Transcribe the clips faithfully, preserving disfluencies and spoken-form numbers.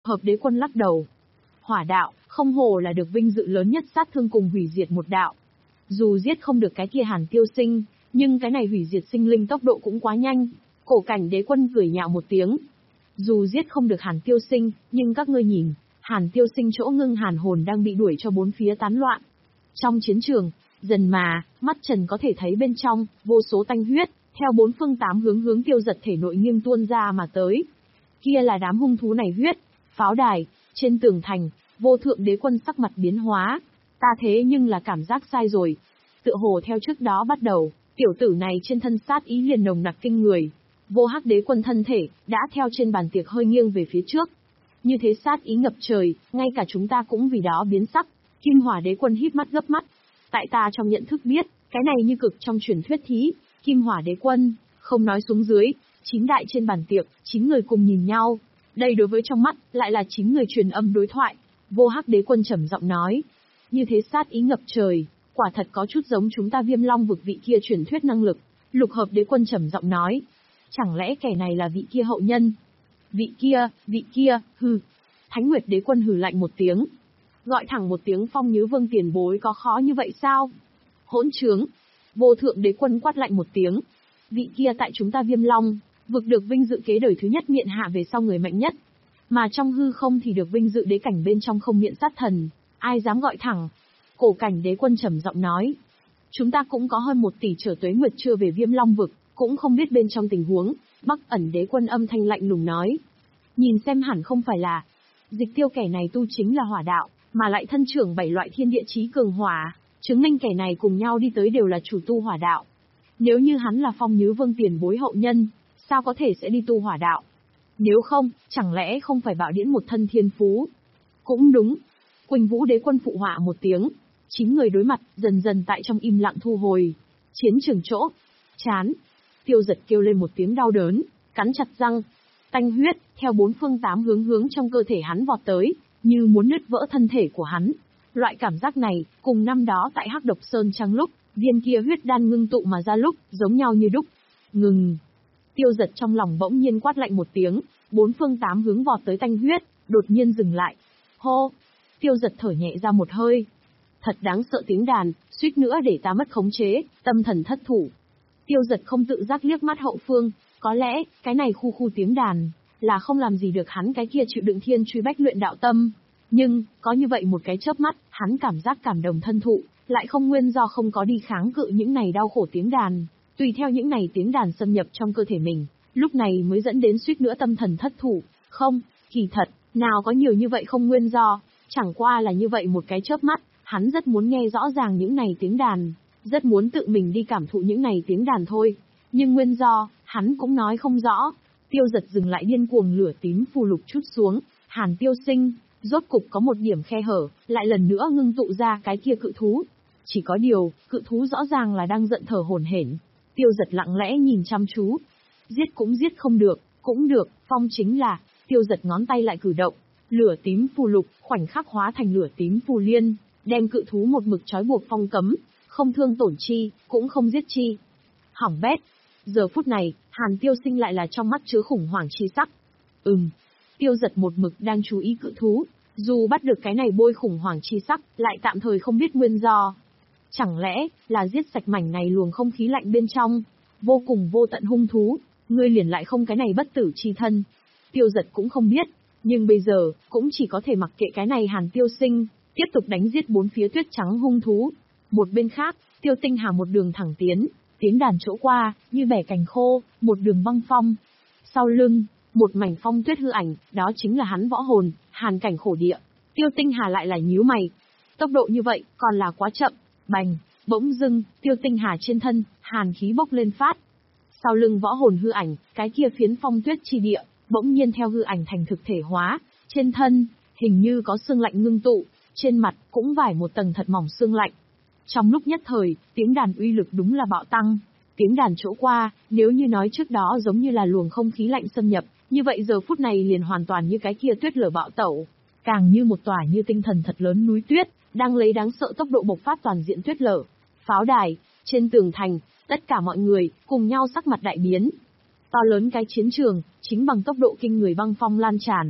hợp đế quân lắc đầu. Hỏa đạo, không hồ là được vinh dự lớn nhất sát thương cùng hủy diệt một đạo. Dù giết không được cái kia Hàn Tiêu Sinh, nhưng cái này hủy diệt sinh linh tốc độ cũng quá nhanh. Cổ cảnh đế quân cười nhạo một tiếng. Dù giết không được Hàn Tiêu Sinh, nhưng các ngươi nhìn, Hàn Tiêu Sinh chỗ ngưng hàn hồn đang bị đuổi cho bốn phía tán loạn. Trong chiến trường, dần mà, mắt Trần có thể thấy bên trong, vô số tanh huyết, theo bốn phương tám hướng hướng Tiêu Giật thể nội nghiêng tuôn ra mà tới. Kia là đám hung thú này huyết, pháo đài, trên tường thành, vô thượng đế quân sắc mặt biến hóa. Ta thế nhưng là cảm giác sai rồi. Tựa hồ theo trước đó bắt đầu, tiểu tử này trên thân sát ý liền nồng nặc kinh người. Vô hắc đế quân thân thể, đã theo trên bàn tiệc hơi nghiêng về phía trước. Như thế sát ý ngập trời, ngay cả chúng ta cũng vì đó biến sắc. Kim hỏa đế quân híp mắt gấp mắt. Tại ta trong nhận thức biết, cái này như cực trong truyền thuyết thí. Kim hỏa đế quân, không nói xuống dưới, chín đại trên bàn tiệc, chín người cùng nhìn nhau. Đây đối với trong mắt, lại là chín người truyền âm đối thoại. Vô hắc đế quân trầm giọng nói. Như thế sát ý ngập trời, quả thật có chút giống chúng ta Viêm Long vực vị kia truyền thuyết năng lực. Lục hợp đế quân trầm giọng nói. Chẳng lẽ kẻ này là vị kia hậu nhân? Vị kia, vị kia, hừ. Thánh Nguyệt đế quân hừ lạnh một tiếng. Gọi thẳng một tiếng Phong Nhứ Vương tiền bối có khó như vậy sao? Hỗn trướng. Vô thượng đế quân quát lạnh một tiếng. Vị kia tại chúng ta Viêm Long vực được vinh dự kế đời thứ nhất miện hạ về sau người mạnh nhất. Mà trong hư không thì được vinh dự đế cảnh bên trong không miện sát thần. Ai dám gọi thẳng? Cổ cảnh đế quân trầm giọng nói. Chúng ta cũng có hơn một tỷ trở tuế nguyệt chưa về Viêm Long vực, cũng không biết bên trong tình huống. Bắc ẩn đế quân âm thanh lạnh lùng nói. Nhìn xem hẳn không phải là Dịch Tiêu kẻ này tu chính là hỏa đạo, mà lại thân trưởng bảy loại thiên địa chí cường hỏa, chứng minh kẻ này cùng nhau đi tới đều là chủ tu hỏa đạo. Nếu như hắn là Phong Nhứ Vương tiền bối hậu nhân, sao có thể sẽ đi tu hỏa đạo? Nếu không, chẳng lẽ không phải Bạo Điễn một thân thiên phú? Cũng đúng. Quỳnh Vũ đế quân phụ họa một tiếng. Chín người đối mặt, dần dần tại trong im lặng thu hồi. Chiến trường chỗ. Chán. Tiêu Giật kêu lên một tiếng đau đớn, cắn chặt răng. Tanh huyết, theo bốn phương tám hướng hướng trong cơ thể hắn vọt tới, như muốn nứt vỡ thân thể của hắn. Loại cảm giác này, cùng năm đó tại Hắc Độc Sơn Trang lúc, viên kia huyết đan ngưng tụ mà ra lúc, giống nhau như đúc. Ngừng. Tiêu Giật trong lòng bỗng nhiên quát lạnh một tiếng, bốn phương tám hướng vọt tới tanh huyết, đột nhiên dừng lại. Hô! Tiêu Giật thở nhẹ ra một hơi. Thật đáng sợ tiếng đàn, suýt nữa để ta mất khống chế, tâm thần thất thủ. Tiêu Giật không tự giác liếc mắt hậu phương, có lẽ, cái này khu khu tiếng đàn, là không làm gì được hắn cái kia chịu đựng thiên truy bách luyện đạo tâm. Nhưng, có như vậy một cái chớp mắt, hắn cảm giác cảm đồng thân thụ, lại không nguyên do không có đi kháng cự những này đau khổ tiếng đàn. Tùy theo những này tiếng đàn xâm nhập trong cơ thể mình, lúc này mới dẫn đến suýt nữa tâm thần thất thủ. Không, kỳ thật, nào có nhiều như vậy không nguyên do, chẳng qua là như vậy một cái chớp mắt, hắn rất muốn nghe rõ ràng những này tiếng đàn, rất muốn tự mình đi cảm thụ những này tiếng đàn thôi. Nhưng nguyên do, hắn cũng nói không rõ. Tiêu Giật dừng lại điên cuồng lửa tím phù lục chút xuống, Hàn Tiêu Sinh, rốt cục có một điểm khe hở, lại lần nữa ngưng tụ ra cái kia cự thú. Chỉ có điều, cự thú rõ ràng là đang giận thở hổn hển. Tiêu Giật lặng lẽ nhìn chăm chú. Giết cũng giết không được, cũng được, phong chính là, Tiêu Giật ngón tay lại cử động. Lửa tím phù lục, khoảnh khắc hóa thành lửa tím phù liên, đem cự thú một mực trói buộc phong cấm, không thương tổn chi, cũng không giết chi. Hỏng bét. Giờ phút này, Hàn Tiêu Sinh lại là trong mắt chứa khủng hoảng chi sắc. Ừm. Tiêu Giật một mực đang chú ý cự thú, dù bắt được cái này bôi khủng hoảng chi sắc, lại tạm thời không biết nguyên do. Chẳng lẽ, là giết sạch mảnh này luồng không khí lạnh bên trong, vô cùng vô tận hung thú, ngươi liền lại không cái này bất tử chi thân. Tiêu Giật cũng không biết, nhưng bây giờ, cũng chỉ có thể mặc kệ cái này Hàn Tiêu Sinh, tiếp tục đánh giết bốn phía tuyết trắng hung thú. Một bên khác, Tiêu Tinh Hà một đường thẳng tiến, tiếng đàn chỗ qua, như bẻ cành khô, một đường băng phong. Sau lưng, một mảnh phong tuyết hư ảnh, đó chính là hắn võ hồn, Hàn Cảnh Khổ Địa. Tiêu Tinh Hà lại là nhíu mày. Tốc độ như vậy, còn là quá chậm. Bành, bỗng dưng, Tiêu Tinh Hà trên thân, hàn khí bốc lên phát. Sau lưng võ hồn hư ảnh, cái kia phiến phong tuyết chi địa, bỗng nhiên theo hư ảnh thành thực thể hóa. Trên thân, hình như có xương lạnh ngưng tụ, trên mặt, cũng vải một tầng thật mỏng xương lạnh. Trong lúc nhất thời, tiếng đàn uy lực đúng là bạo tăng. Tiếng đàn chỗ qua, nếu như nói trước đó giống như là luồng không khí lạnh xâm nhập, như vậy giờ phút này liền hoàn toàn như cái kia tuyết lở bạo tẩu. Càng như một tòa như tinh thần thật lớn núi tuyết, đang lấy đáng sợ tốc độ bộc phát toàn diện tuyết lở. Pháo đài, trên tường thành, tất cả mọi người, cùng nhau sắc mặt đại biến. To lớn cái chiến trường, chính bằng tốc độ kinh người băng phong lan tràn.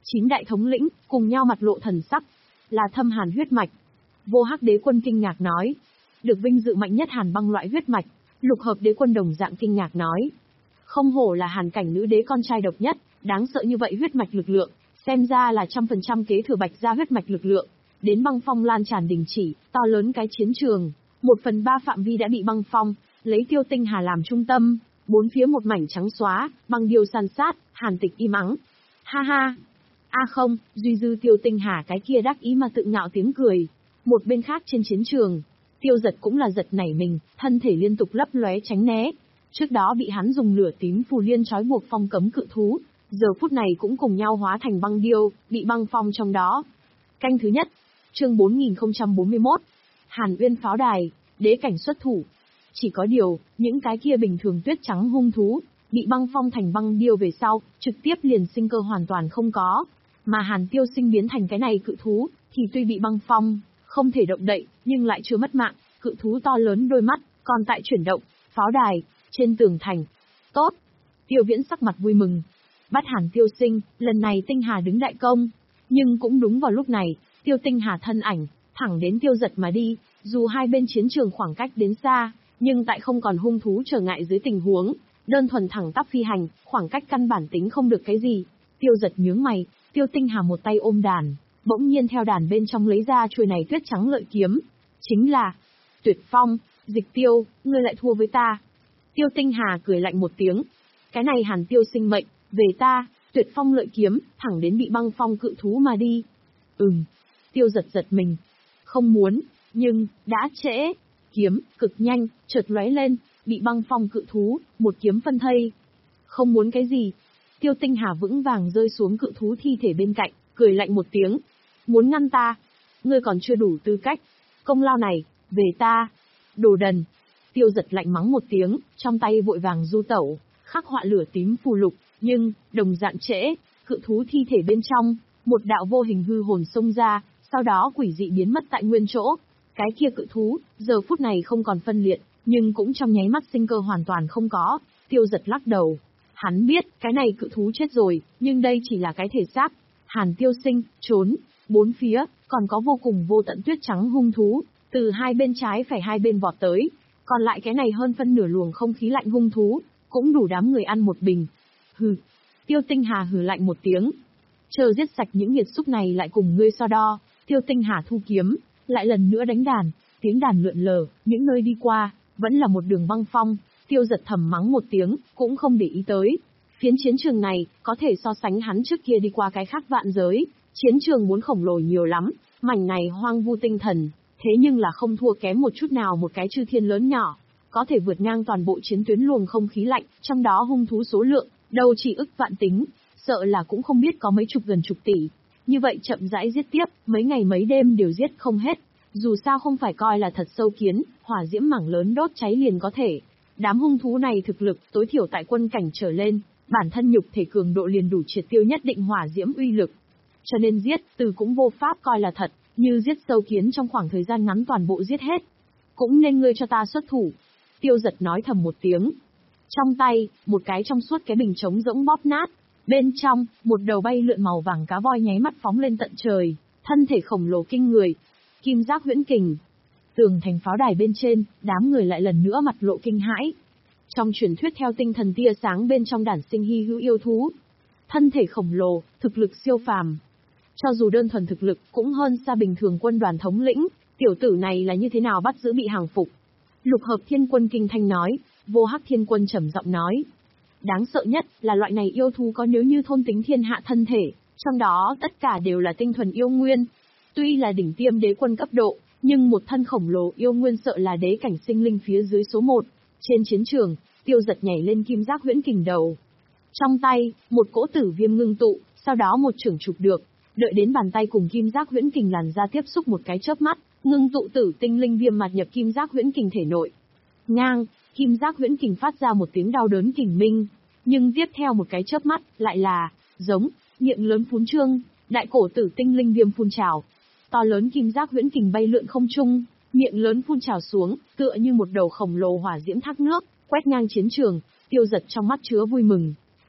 Chín đại thống lĩnh, cùng nhau mặt lộ thần sắc. Là thâm hàn huyết mạch. Vô Hắc đế quân kinh ngạc nói. Được vinh dự mạnh nhất hàn băng loại huyết mạch. Lục Hợp đế quân đồng dạng kinh ngạc nói. Không hổ là hàn cảnh nữ đế con trai độc nhất, đáng sợ như vậy huyết mạch lực lượng, xem ra là trăm phần trăm kế thừa Bạch gia huyết mạch lực lượng. Đến băng phong lan tràn đình chỉ, to lớn cái chiến trường, một phần ba phạm vi đã bị băng phong, lấy Tiêu Tinh Hà làm trung tâm, bốn phía một mảnh trắng xóa, băng điêu san sát, Hàn Tịch im ắng. Ha ha! A không, duy dư Tiêu Tinh Hà cái kia đắc ý mà tự ngạo tiếng cười. Một bên khác trên chiến trường, Tiêu Giật cũng là giật nảy mình, thân thể liên tục lấp lóe tránh né. Trước đó bị hắn dùng lửa tím phù liên trói buộc phong cấm cự thú, giờ phút này cũng cùng nhau hóa thành băng điêu, bị băng phong trong đó. Canh thứ nhất, chương bốn nghìn không trăm bốn mươi mốt, Hàn Uyên pháo đài, đế cảnh xuất thủ. Chỉ có điều, những cái kia bình thường tuyết trắng hung thú, bị băng phong thành băng điêu về sau, trực tiếp liền sinh cơ hoàn toàn không có. Mà Hàn Tiêu Sinh biến thành cái này cự thú, thì tuy bị băng phong, không thể động đậy, nhưng lại chưa mất mạng, cự thú to lớn đôi mắt, còn tại chuyển động, pháo đài, trên tường thành. Tốt! Tiêu Viễn sắc mặt vui mừng. Bắt Hàn Tiêu Sinh, lần này Tinh Hà đứng đại công. Nhưng cũng đúng vào lúc này, Tiêu Tinh Hà thân ảnh, thẳng đến Tiêu Giật mà đi, dù hai bên chiến trường khoảng cách đến xa, nhưng tại không còn hung thú trở ngại dưới tình huống, đơn thuần thẳng tắp phi hành, khoảng cách căn bản tính không được cái gì. Tiêu Giật nhướng mày, Tiêu Tinh Hà một tay ôm đàn, bỗng nhiên theo đàn bên trong lấy ra chuôi này tuyết trắng lợi kiếm. Chính là Tuyệt Phong, Dịch Tiêu, ngươi lại thua với ta. Tiêu Tinh Hà cười lạnh một tiếng. Cái này Hàn Tiêu Sinh mệnh, về ta, Tuyệt Phong lợi kiếm, thẳng đến bị băng phong cự thú mà đi. Ừm. Tiêu Giật giật mình. Không muốn, nhưng, đã trễ. Kiếm, cực nhanh, chợt lóe lên, bị băng phong cự thú, một kiếm phân thây. Không muốn cái gì. Tiêu Tinh Hà vững vàng rơi xuống cự thú thi thể bên cạnh, cười lạnh một tiếng. Muốn ngăn ta? Ngươi còn chưa đủ tư cách. Công lao này, về ta. Đồ đần. Tiêu Giật lạnh mắng một tiếng, trong tay vội vàng du tẩu, khắc họa lửa tím phù lục, nhưng, đồng dạng trễ, cự thú thi thể bên trong, một đạo vô hình hư hồn xông ra, sau đó quỷ dị biến mất tại nguyên chỗ. Cái kia cự thú, giờ phút này không còn phân liệt, nhưng cũng trong nháy mắt sinh cơ hoàn toàn không có. Tiêu Giật lắc đầu. Hắn biết, cái này cự thú chết rồi, nhưng đây chỉ là cái thể xác. Hàn Tiêu Sinh, trốn, bốn phía, còn có vô cùng vô tận tuyết trắng hung thú, từ hai bên trái phải hai bên vọt tới. Còn lại cái này hơn phân nửa luồng không khí lạnh hung thú, cũng đủ đám người ăn một bình. Hừ. Tiêu Tinh Hà hừ lạnh một tiếng. Chờ giết sạch những nghiệt xúc này lại cùng ngươi so đo. Tiêu Tinh Hà thu kiếm, lại lần nữa đánh đàn, tiếng đàn lượn lờ, những nơi đi qua, vẫn là một đường băng phong. Tiêu Giật thầm mắng một tiếng, cũng không để ý tới. Phiến chiến trường này, có thể so sánh hắn trước kia đi qua cái khác vạn giới. Chiến trường muốn khổng lồ nhiều lắm, mảnh này hoang vu tinh thần, thế nhưng là không thua kém một chút nào một cái chư thiên lớn nhỏ. Có thể vượt ngang toàn bộ chiến tuyến luồng không khí lạnh, trong đó hung thú số lượng, đâu chỉ ức vạn tính, sợ là cũng không biết có mấy chục gần chục tỷ. Như vậy chậm rãi giết tiếp, mấy ngày mấy đêm đều giết không hết. Dù sao không phải coi là thật sâu kiến, hỏa diễm mảng lớn đốt cháy liền có thể. Đám hung thú này thực lực tối thiểu tại quân cảnh trở lên, bản thân nhục thể cường độ liền đủ triệt tiêu nhất định hỏa diễm uy lực. Cho nên giết, từ cũng vô pháp coi là thật, như giết sâu kiến trong khoảng thời gian ngắn toàn bộ giết hết. Cũng nên ngươi cho ta xuất thủ. Tiêu Giật nói thầm một tiếng. Trong tay, một cái trong suốt cái bình trống rỗng bóp nát. Bên trong, một đầu bay lượn màu vàng cá voi nháy mắt phóng lên tận trời, thân thể khổng lồ kinh người. Kim giác huyễn kình. Tường thành pháo đài bên trên, đám người lại lần nữa mặt lộ kinh hãi. Trong truyền thuyết theo tinh thần tia sáng bên trong đản sinh hy hữu yêu thú. Thân thể khổng lồ, thực lực siêu phàm. Cho dù đơn thuần thực lực cũng hơn xa bình thường quân đoàn thống lĩnh, tiểu tử này là như thế nào bắt giữ bị hàng phục. Lục Hợp Thiên Quân kinh thanh nói, Vô Hắc Thiên Quân trầm giọng nói. Đáng sợ nhất là loại này yêu thú có nếu như thôn tính thiên hạ thân thể, trong đó tất cả đều là tinh thuần yêu nguyên. Tuy là đỉnh tiêm đế quân cấp độ, nhưng một thân khổng lồ yêu nguyên sợ là đế cảnh sinh linh phía dưới số một. Trên chiến trường, Tiêu Giật nhảy lên kim giác huyễn kình đầu. Trong tay, một cỗ tử viêm ngưng tụ, sau đó một chưởng chụp được, đợi đến bàn tay cùng kim giác huyễn kình làn ra tiếp xúc một cái chớp mắt, ngưng tụ tử tinh linh viêm mạt nhập kim giác huyễn kình thể nội. Ngang, kim giác huyễn kình phát ra một tiếng đau đớn kình minh, nhưng tiếp theo một cái chớp mắt, lại là giống miệng lớn phún trương, đại cổ tử tinh linh viêm phun trào. To lớn kim giác huyễn kình bay lượn không trung, miệng lớn phun trào xuống, tựa như một đầu khổng lồ hỏa diễm thác nước, quét ngang chiến trường. Tiêu Giật trong mắt chứa vui mừng.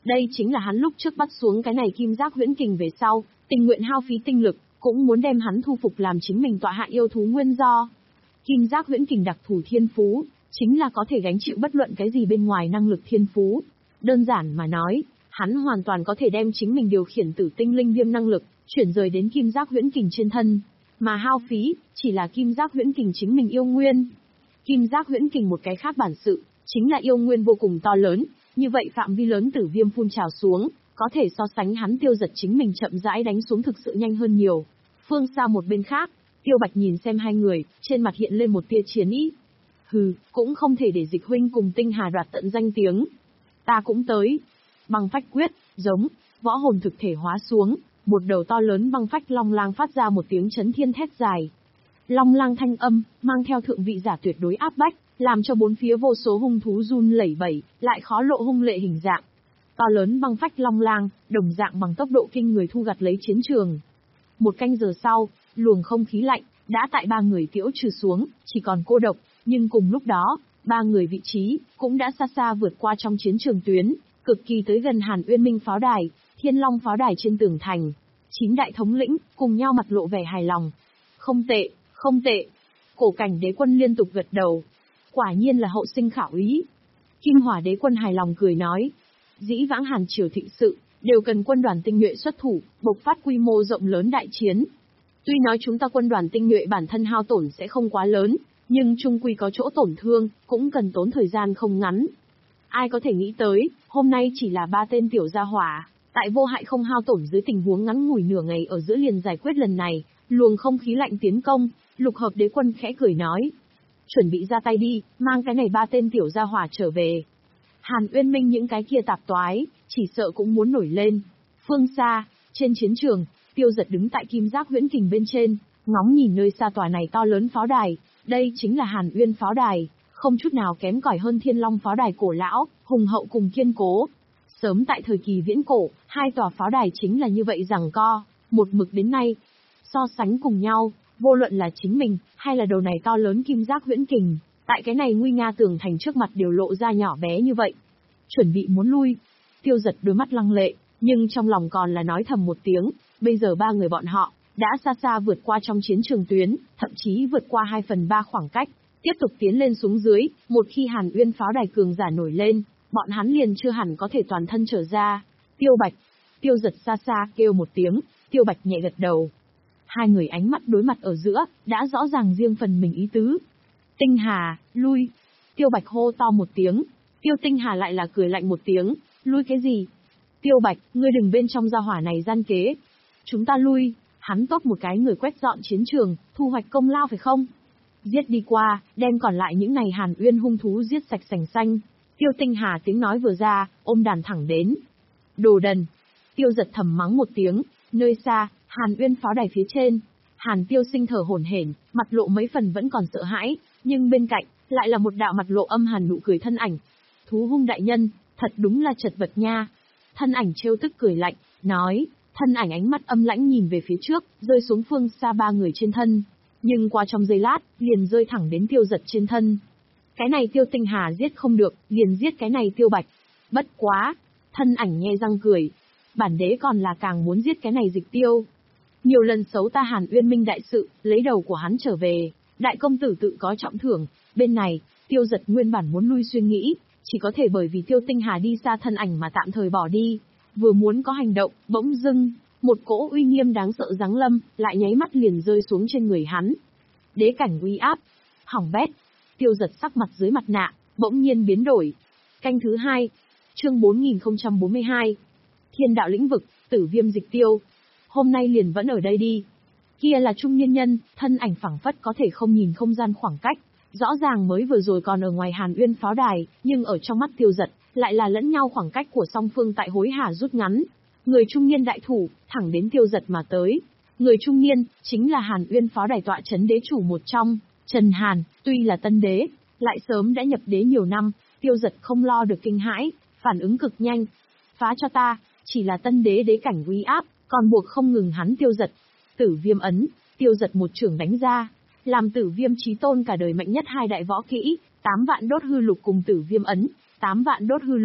Đây chính là hắn lúc trước bắt xuống cái này kim giác huyễn kình về sau, tình nguyện hao phí tinh lực, cũng muốn đem hắn thu phục làm chính mình tọa hạ yêu thú nguyên do. Kim giác huyễn kình đặc thù thiên phú, chính là có thể gánh chịu bất luận cái gì bên ngoài năng lực thiên phú. Đơn giản mà nói, hắn hoàn toàn có thể đem chính mình điều khiển tử tinh linh viêm năng lực, chuyển rời đến kim giác huyễn kình trên thân, mà hao phí, chỉ là kim giác huyễn kình chính mình yêu nguyên. Kim giác huyễn kình một cái khác bản sự, chính là yêu nguyên vô cùng to lớn, như vậy phạm vi lớn tử viêm phun trào xuống, có thể so sánh hắn tiêu giật chính mình chậm rãi đánh xuống thực sự nhanh hơn nhiều. Phương xa một bên khác, Tiêu Bạch nhìn xem hai người, trên mặt hiện lên một tia chiến ý. Hừ, cũng không thể để Dịch huynh cùng Tinh Hà đoạt tận danh tiếng. Ta cũng tới. Băng phách quyết, giống, võ hồn thực thể hóa xuống, một đầu to lớn băng phách long lang phát ra một tiếng chấn thiên thét dài. Long lang thanh âm, mang theo thượng vị giả tuyệt đối áp bách, làm cho bốn phía vô số hung thú run lẩy bẩy, lại khó lộ hung lệ hình dạng. To lớn băng phách long lang, đồng dạng bằng tốc độ kinh người thu gặt lấy chiến trường. Một canh giờ sau, luồng không khí lạnh, đã tại ba người tiễu trừ xuống, chỉ còn cô độc, nhưng cùng lúc đó, ba người vị trí, cũng đã xa xa vượt qua trong chiến trường tuyến, cực kỳ tới gần Hàn Uyên Minh pháo đài, Thiên Long pháo đài trên tường thành. Chín đại thống lĩnh, cùng nhau mặt lộ vẻ hài lòng. Không tệ, không tệ. Cổ Cảnh đế quân liên tục gật đầu. Quả nhiên là hậu sinh khảo ý. Kim Hỏa đế quân hài lòng cười nói. Dĩ vãng Hàn triều thịnh sự, đều cần quân đoàn tinh nhuệ xuất thủ, bộc phát quy mô rộng lớn đại chiến. Tuy nói chúng ta quân đoàn tinh nhuệ bản thân hao tổn sẽ không quá lớn, nhưng chung quy có chỗ tổn thương, cũng cần tốn thời gian không ngắn. Ai có thể nghĩ tới, hôm nay chỉ là ba tên tiểu gia hỏa, tại vô hại không hao tổn dưới tình huống ngắn ngủi nửa ngày ở giữa liền giải quyết lần này, luồng không khí lạnh tiến công, Lục Hợp đế quân khẽ cười nói. Chuẩn bị ra tay đi, mang cái này ba tên tiểu gia hỏa trở về. Hàn Uyên Minh những cái kia tạp toái, chỉ sợ cũng muốn nổi lên. Phương xa, trên chiến trường, Tiêu Giật đứng tại kim giác huyễn kình bên trên, ngóng nhìn nơi xa tòa này to lớn pháo đài, đây chính là Hàn Uyên pháo đài, không chút nào kém cỏi hơn Thiên Long pháo đài cổ lão, hùng hậu cùng kiên cố. Sớm tại thời kỳ viễn cổ, hai tòa pháo đài chính là như vậy giằng co, một mực đến nay. So sánh cùng nhau, vô luận là chính mình, hay là đầu này to lớn kim giác huyễn kình, tại cái này nguy nga tường thành trước mặt đều lộ ra nhỏ bé như vậy. Chuẩn bị muốn lui. Tiêu Giật đôi mắt lăng lệ, nhưng trong lòng còn là nói thầm một tiếng, bây giờ ba người bọn họ, đã xa xa vượt qua trong chiến trường tuyến, thậm chí vượt qua hai phần ba khoảng cách, tiếp tục tiến lên xuống dưới, một khi Hàn Uyên pháo đài cường giả nổi lên, bọn hắn liền chưa hẳn có thể toàn thân trở ra. Tiêu Bạch. Tiêu Giật xa xa kêu một tiếng, Tiêu Bạch nhẹ gật đầu. Hai người ánh mắt đối mặt ở giữa, đã rõ ràng riêng phần mình ý tứ. Tinh Hà, lui. Tiêu Bạch hô to một tiếng, Tiêu Tinh Hà lại là cười lạnh một tiếng, lui cái gì? Tiêu Bạch, ngươi đừng bên trong gia hỏa này gian kế. Chúng ta lui, hắn tốt một cái người quét dọn chiến trường, thu hoạch công lao phải không? Giết đi qua, đem còn lại những này Hàn Uyên hung thú giết sạch sành xanh. Tiêu Tinh Hà tiếng nói vừa ra, ôm đàn thẳng đến. Đồ đần. Tiêu Giật thầm mắng một tiếng, nơi xa, Hàn Uyên pháo đài phía trên. Hàn Tiêu Sinh thở hổn hển, mặt lộ mấy phần vẫn còn sợ hãi, nhưng bên cạnh, lại là một đạo mặt lộ âm hàn nụ cười thân ảnh. Thú hung đại nhân, thật đúng là chật vật nha. Thân ảnh trêu tức cười lạnh, nói, thân ảnh ánh mắt âm lãnh nhìn về phía trước, rơi xuống phương xa ba người trên thân. Nhưng qua trong giây lát, liền rơi thẳng đến Tiêu Giật trên thân. Cái này Tiêu Tinh Hà giết không được, liền giết cái này Tiêu Bạch. Bất quá, thân ảnh nhe răng cười. Bản đế còn là càng muốn giết cái này Dịch Tiêu. Nhiều lần xấu ta Hàn Uyên Minh đại sự, lấy đầu của hắn trở về, đại công tử tự có trọng thưởng. Bên này, Tiêu Giật nguyên bản muốn lui suy nghĩ, chỉ có thể bởi vì Tiêu Tinh Hà đi xa thân ảnh mà tạm thời bỏ đi. Vừa muốn có hành động, bỗng dưng, một cỗ uy nghiêm đáng sợ giáng lâm, lại nháy mắt liền rơi xuống trên người hắn. Đế cảnh uy áp, hỏng bét. Tiêu Giật sắc mặt dưới mặt nạ, bỗng nhiên biến đổi. Canh thứ hai, chương bốn nghìn không trăm bốn mươi hai. Thiên đạo lĩnh vực, tử viêm Dịch Tiêu. Hôm nay liền vẫn ở đây đi. Kia là trung niên nhân, thân ảnh phẳng phất có thể không nhìn không gian khoảng cách. Rõ ràng mới vừa rồi còn ở ngoài Hàn Uyên pháo đài, nhưng ở trong mắt Tiêu Giật, lại là lẫn nhau khoảng cách của song phương tại hối hả rút ngắn. Người trung niên đại thủ, thẳng đến Tiêu Giật mà tới. Người trung niên, chính là Hàn Uyên pháo đài tọa chấn đế chủ một trong, Trần Hàn, tuy là tân đế, lại sớm đã nhập đế nhiều năm, Tiêu Giật không lo được kinh hãi, phản ứng cực nhanh. Phá cho ta, chỉ là tân đế đế cảnh uy áp, còn buộc không ngừng hắn Tiêu Giật. Tử viêm ấn, Tiêu Giật một trưởng đánh ra, làm tử viêm chí tôn cả đời mạnh nhất hai đại võ kỹ, tám vạn đốt hư lục cùng tử viêm ấn, tám vạn đốt hư lục,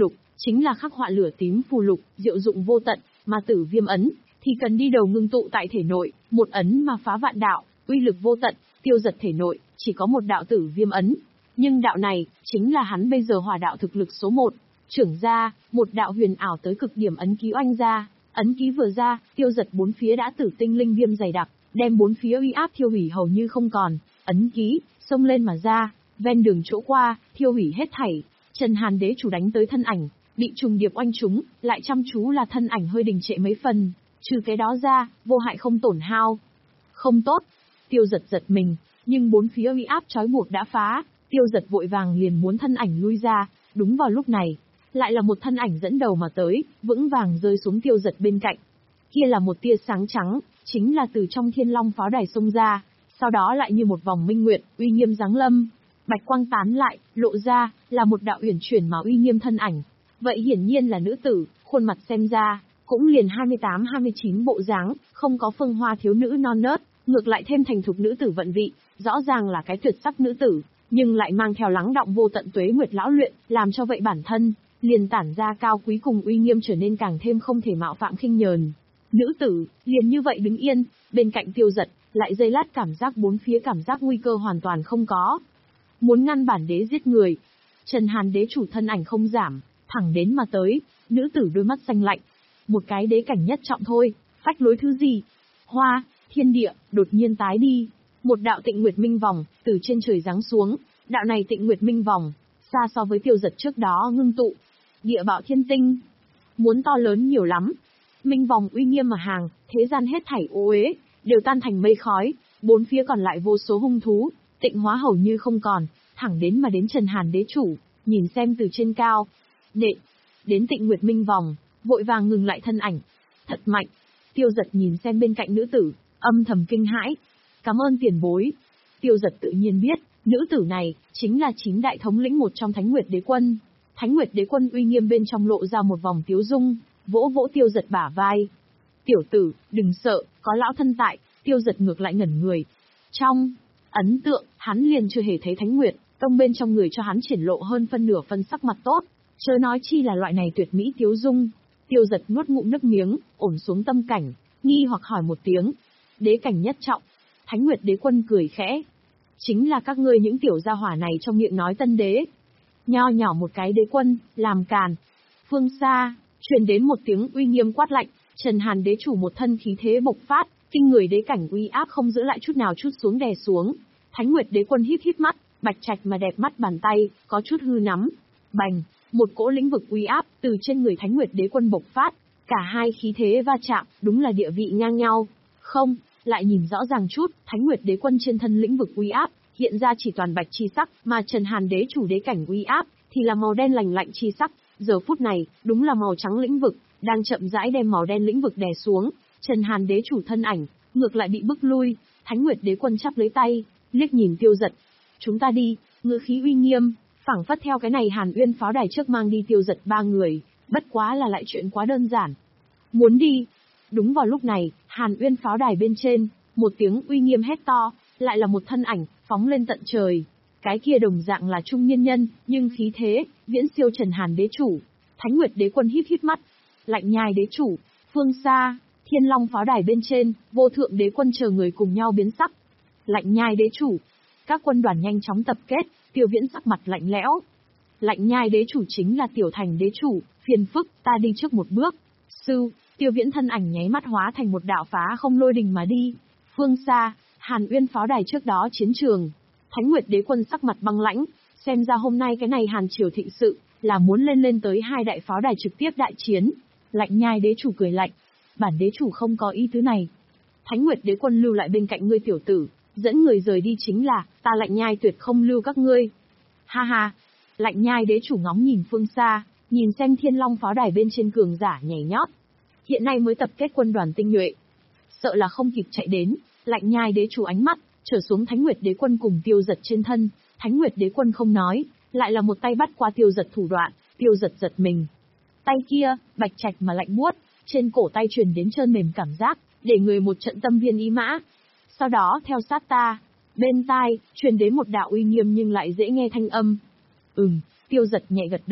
chính là khắc họa lửa tím phù lục, diệu dụng vô tận, mà tử viêm ấn, thì cần đi đầu ngưng tụ tại thể nội, một ấn mà phá vạn đạo, uy lực vô tận, tiêu giật thể nội, chỉ có một đạo tử viêm ấn. Nhưng đạo này, chính là hắn bây giờ hỏa đạo thực lực số một. Trưởng ra, một đạo huyền ảo tới cực điểm ấn ký oanh ra, ấn ký vừa ra, tiêu giật bốn phía đã tử tinh linh viêm dày đặc, đem bốn phía uy áp thiêu hủy hầu như không còn, ấn ký, xông lên mà ra, ven đường chỗ qua, thiêu hủy hết thảy. Trần Hàn đế chủ đánh tới thân ảnh, bị trùng điệp oanh trúng, lại chăm chú là thân ảnh hơi đình trệ mấy phần, trừ cái đó ra, vô hại không tổn hao. Không tốt, tiêu giật giật mình, nhưng bốn phía uy áp trói buộc đã phá, tiêu giật vội vàng liền muốn thân ảnh lui ra, đúng vào lúc này, lại là một thân ảnh dẫn đầu mà tới, vững vàng rơi xuống tiêu giật bên cạnh. Kia là một tia sáng trắng, chính là từ trong thiên long pháo đài xông ra, sau đó lại như một vòng minh nguyệt, uy nghiêm giáng lâm. Bạch quang tán lại, lộ ra, là một đạo uyển chuyển mà uy nghiêm thân ảnh. Vậy hiển nhiên là nữ tử, khuôn mặt xem ra, cũng liền hai mươi tám hai mươi chín bộ dáng, không có phương hoa thiếu nữ non nớt, ngược lại thêm thành thục nữ tử vận vị, rõ ràng là cái tuyệt sắc nữ tử, nhưng lại mang theo lắng đọng vô tận tuế nguyệt lão luyện, làm cho vậy bản thân, liền tản ra cao quý cùng uy nghiêm trở nên càng thêm không thể mạo phạm khinh nhờn. Nữ tử, liền như vậy đứng yên, bên cạnh tiêu giật, lại giây lát cảm giác bốn phía cảm giác nguy cơ hoàn toàn không có. Muốn ngăn bản đế giết người, Trần Hàn đế chủ thân ảnh không giảm, thẳng đến mà tới, nữ tử đôi mắt xanh lạnh. Một cái đế cảnh nhất trọng thôi, phách lối thứ gì? Hoa, thiên địa, đột nhiên tái đi. Một đạo tịnh nguyệt minh vòng, từ trên trời giáng xuống, đạo này tịnh nguyệt minh vòng, xa so với tiêu giật trước đó ngưng tụ. Địa bạo thiên tinh, muốn to lớn nhiều lắm. Minh vòng uy nghiêm mà hàng, thế gian hết thảy ô uế, đều tan thành mây khói, bốn phía còn lại vô số hung thú, tịnh hóa hầu như không còn, thẳng đến mà đến Trần Hàn đế chủ, nhìn xem từ trên cao. Nện, đến tịnh nguyệt minh vòng, vội vàng ngừng lại thân ảnh. Thật mạnh, tiêu giật nhìn xem bên cạnh nữ tử, âm thầm kinh hãi. Cảm ơn tiền bối. Tiêu giật tự nhiên biết, nữ tử này, chính là chín đại thống lĩnh một trong Thánh Nguyệt đế quân. Thánh Nguyệt đế quân uy nghiêm bên trong lộ ra một vòng tiếu dung, vỗ vỗ tiêu giật bả vai. Tiểu tử, đừng sợ, có lão thân tại, tiêu giật ngược lại ngẩn người. Trong ấn tượng, hắn liền chưa hề thấy Thánh Nguyệt, tông bên trong người cho hắn triển lộ hơn phân nửa phân sắc mặt tốt, chớ nói chi là loại này tuyệt mỹ tiếu dung. Tiêu giật nuốt ngụm nước miếng, ổn xuống tâm cảnh, nghi hoặc hỏi một tiếng. Đế cảnh nhất trọng. Thánh Nguyệt đế quân cười khẽ. Chính là các ngươi những tiểu gia hỏa này trong miệng nói tân đế. Nho nhỏ một cái đế quân, làm càn. Phương xa, truyền đến một tiếng uy nghiêm quát lạnh, Trần Hàn đế chủ một thân khí thế bộc phát, kinh người đế cảnh uy áp không giữ lại chút nào chút xuống đè xuống. Thánh Nguyệt đế quân híp híp mắt, bạch trạch mà đẹp mắt bàn tay, có chút hư nắm. Bành, một cỗ lĩnh vực uy áp từ trên người Thánh Nguyệt đế quân bộc phát, cả hai khí thế va chạm, đúng là địa vị ngang nhau. Không, lại nhìn rõ ràng chút, Thánh Nguyệt đế quân trên thân lĩnh vực uy áp, hiện ra chỉ toàn bạch chi sắc, mà Trần Hàn đế chủ đế cảnh uy áp, thì là màu đen lành lạnh chi sắc. Giờ phút này, đúng là màu trắng lĩnh vực, đang chậm rãi đem màu đen lĩnh vực đè xuống. Trần Hàn đế chủ thân ảnh, ngược lại bị bức lui. Thánh Nguyệt đế quân chắp lấy tay, liếc nhìn tiêu giật. Chúng ta đi, ngữ khí uy nghiêm, phảng phất theo cái này Hàn Uyên pháo đài trước mang đi tiêu giật ba người, bất quá là lại chuyện quá đơn giản. Muốn đi. Đúng vào lúc này, Hàn Uyên pháo đài bên trên, một tiếng uy nghiêm hét to, lại là một thân ảnh, phóng lên tận trời. Cái kia đồng dạng là trung niên nhân, nhưng khí thế, viễn siêu Trần Hàn đế chủ. Thánh Nguyệt đế quân híp híp mắt. Lạnh nhai đế chủ, phương xa, Thiên Long pháo đài bên trên, vô thượng đế quân chờ người cùng nhau biến sắc. Lạnh nhai đế chủ. Các quân đoàn nhanh chóng tập kết, Tiêu Viễn sắc mặt lạnh lẽo. Lạnh nhai đế chủ chính là Tiểu Thành đế chủ, phiền phức, ta đi trước một bước. Sư, Tiêu Viễn thân ảnh nháy mắt hóa thành một đạo phá không lôi đình mà đi. Phương xa, Hàn Uyên pháo đài trước đó chiến trường. Thánh Nguyệt đế quân sắc mặt băng lãnh, xem ra hôm nay cái này Hàn triều thịnh sự, là muốn lên lên tới hai đại pháo đài trực tiếp đại chiến. Lạnh nhai đế chủ cười lạnh, bản đế chủ không có ý tứ này. Thánh Nguyệt đế quân lưu lại bên cạnh ngươi tiểu tử, dẫn người rời đi chính là, ta lạnh nhai tuyệt không lưu các ngươi. Ha ha, lạnh nhai đế chủ ngóng nhìn phương xa, nhìn xem Thiên Long pháo đài bên trên cường giả nhảy nhót. Hiện nay mới tập kết quân đoàn tinh nhuệ, sợ là không kịp chạy đến. Lạnh nhai đế chủ ánh mắt trở xuống Thánh Nguyệt đế quân cùng tiêu giật trên thân. Thánh Nguyệt đế quân không nói, lại là một tay bắt qua tiêu giật thủ đoạn. Tiêu giật giật mình, tay kia bạch trạch mà lạnh buốt, trên cổ tay truyền đến trơn mềm cảm giác, để người một trận tâm viên ý mã. Sau đó theo sát ta, bên tai truyền đến một đạo uy nghiêm nhưng lại dễ nghe thanh âm. Ừm, tiêu giật nhẹ gật đầu,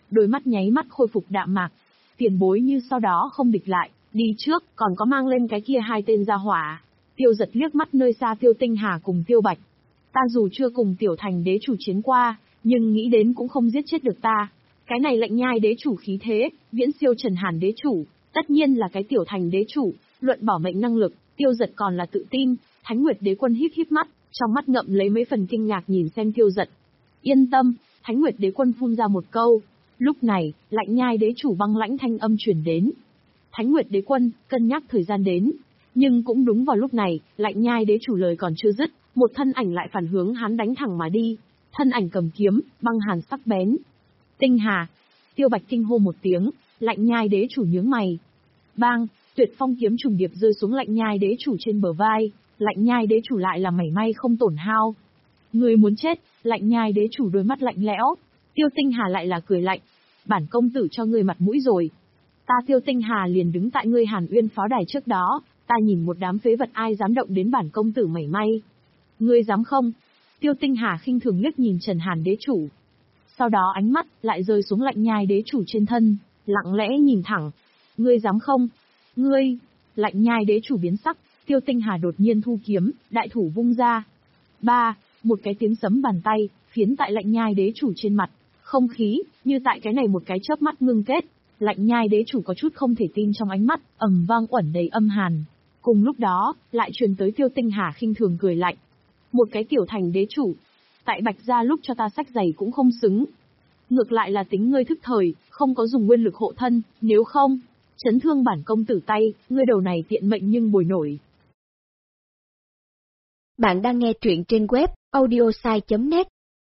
đôi mắt nháy mắt khôi phục đạm mạc. Tiền bối như sau đó không địch lại, đi trước, còn có mang lên cái kia hai tên gia hỏa. Tiêu Giật liếc mắt nơi xa Tiêu Tinh Hà cùng Tiêu Bạch. Ta dù chưa cùng Tiểu Thành đế chủ chiến qua, nhưng nghĩ đến cũng không giết chết được ta. Cái này Lạnh Nhai đế chủ khí thế, viễn siêu Trần Hàn đế chủ, tất nhiên là cái Tiểu Thành đế chủ, luận bảo mệnh năng lực, Tiêu Giật còn là tự tin. Thánh Nguyệt đế quân híp híp mắt, trong mắt ngậm lấy mấy phần kinh ngạc nhìn xem Tiêu Giật. Yên tâm, Thánh Nguyệt đế quân phun ra một câu. Lúc này, Lạnh Nhai đế chủ băng lãnh thanh âm truyền đến. Thánh Nguyệt đế quân, cân nhắc thời gian đến. Nhưng cũng đúng vào lúc này, Lạnh Nhai đế chủ lời còn chưa dứt, một thân ảnh lại phản hướng hắn đánh thẳng mà đi. Thân ảnh cầm kiếm, băng hàn sắc bén. Tinh Hà. Tiêu Bạch kinh hô một tiếng, Lạnh Nhai đế chủ nhướng mày. Bang, tuyệt phong kiếm trùng điệp rơi xuống Lạnh Nhai đế chủ trên bờ vai, Lạnh Nhai đế chủ lại là mảy may không tổn hao. Người muốn chết, Lạnh Nhai đế chủ đôi mắt lạnh lẽo. Tiêu Tinh Hà lại là cười lạnh. Bản công tử cho ngươi mặt mũi rồi. Ta Tiêu Tinh Hà liền đứng tại ngươi Hàn Uyên pháo đài trước đó, ta nhìn một đám phế vật ai dám động đến bản công tử mảy may. Ngươi dám không? Tiêu Tinh Hà khinh thường liếc nhìn Trần Hàn đế chủ. Sau đó ánh mắt lại rơi xuống Lạnh Nhai đế chủ trên thân, lặng lẽ nhìn thẳng. Ngươi dám không? Ngươi! Lạnh Nhai đế chủ biến sắc, Tiêu Tinh Hà đột nhiên thu kiếm, đại thủ vung ra. Ba! Một cái tiếng sấm bàn tay, phiến tại Lạnh Nhai đế chủ trên mặt. Không khí, như tại cái này một cái chớp mắt ngưng kết. Lạnh Nhai đế chủ có chút không thể tin trong ánh mắt, ầm vang uẩn đầy âm hàn. Cùng lúc đó, lại truyền tới Tiêu Tinh Hà khinh thường cười lạnh. Một cái Tiểu Thành đế chủ. Tại Bạch gia lúc cho ta sách giày cũng không xứng. Ngược lại là tính ngươi thức thời, không có dùng nguyên lực hộ thân, nếu không, chấn thương bản công tử tay, ngươi đầu này tiện mệnh nhưng bồi nổi. Bạn đang nghe truyện trên web audiosai chấm net.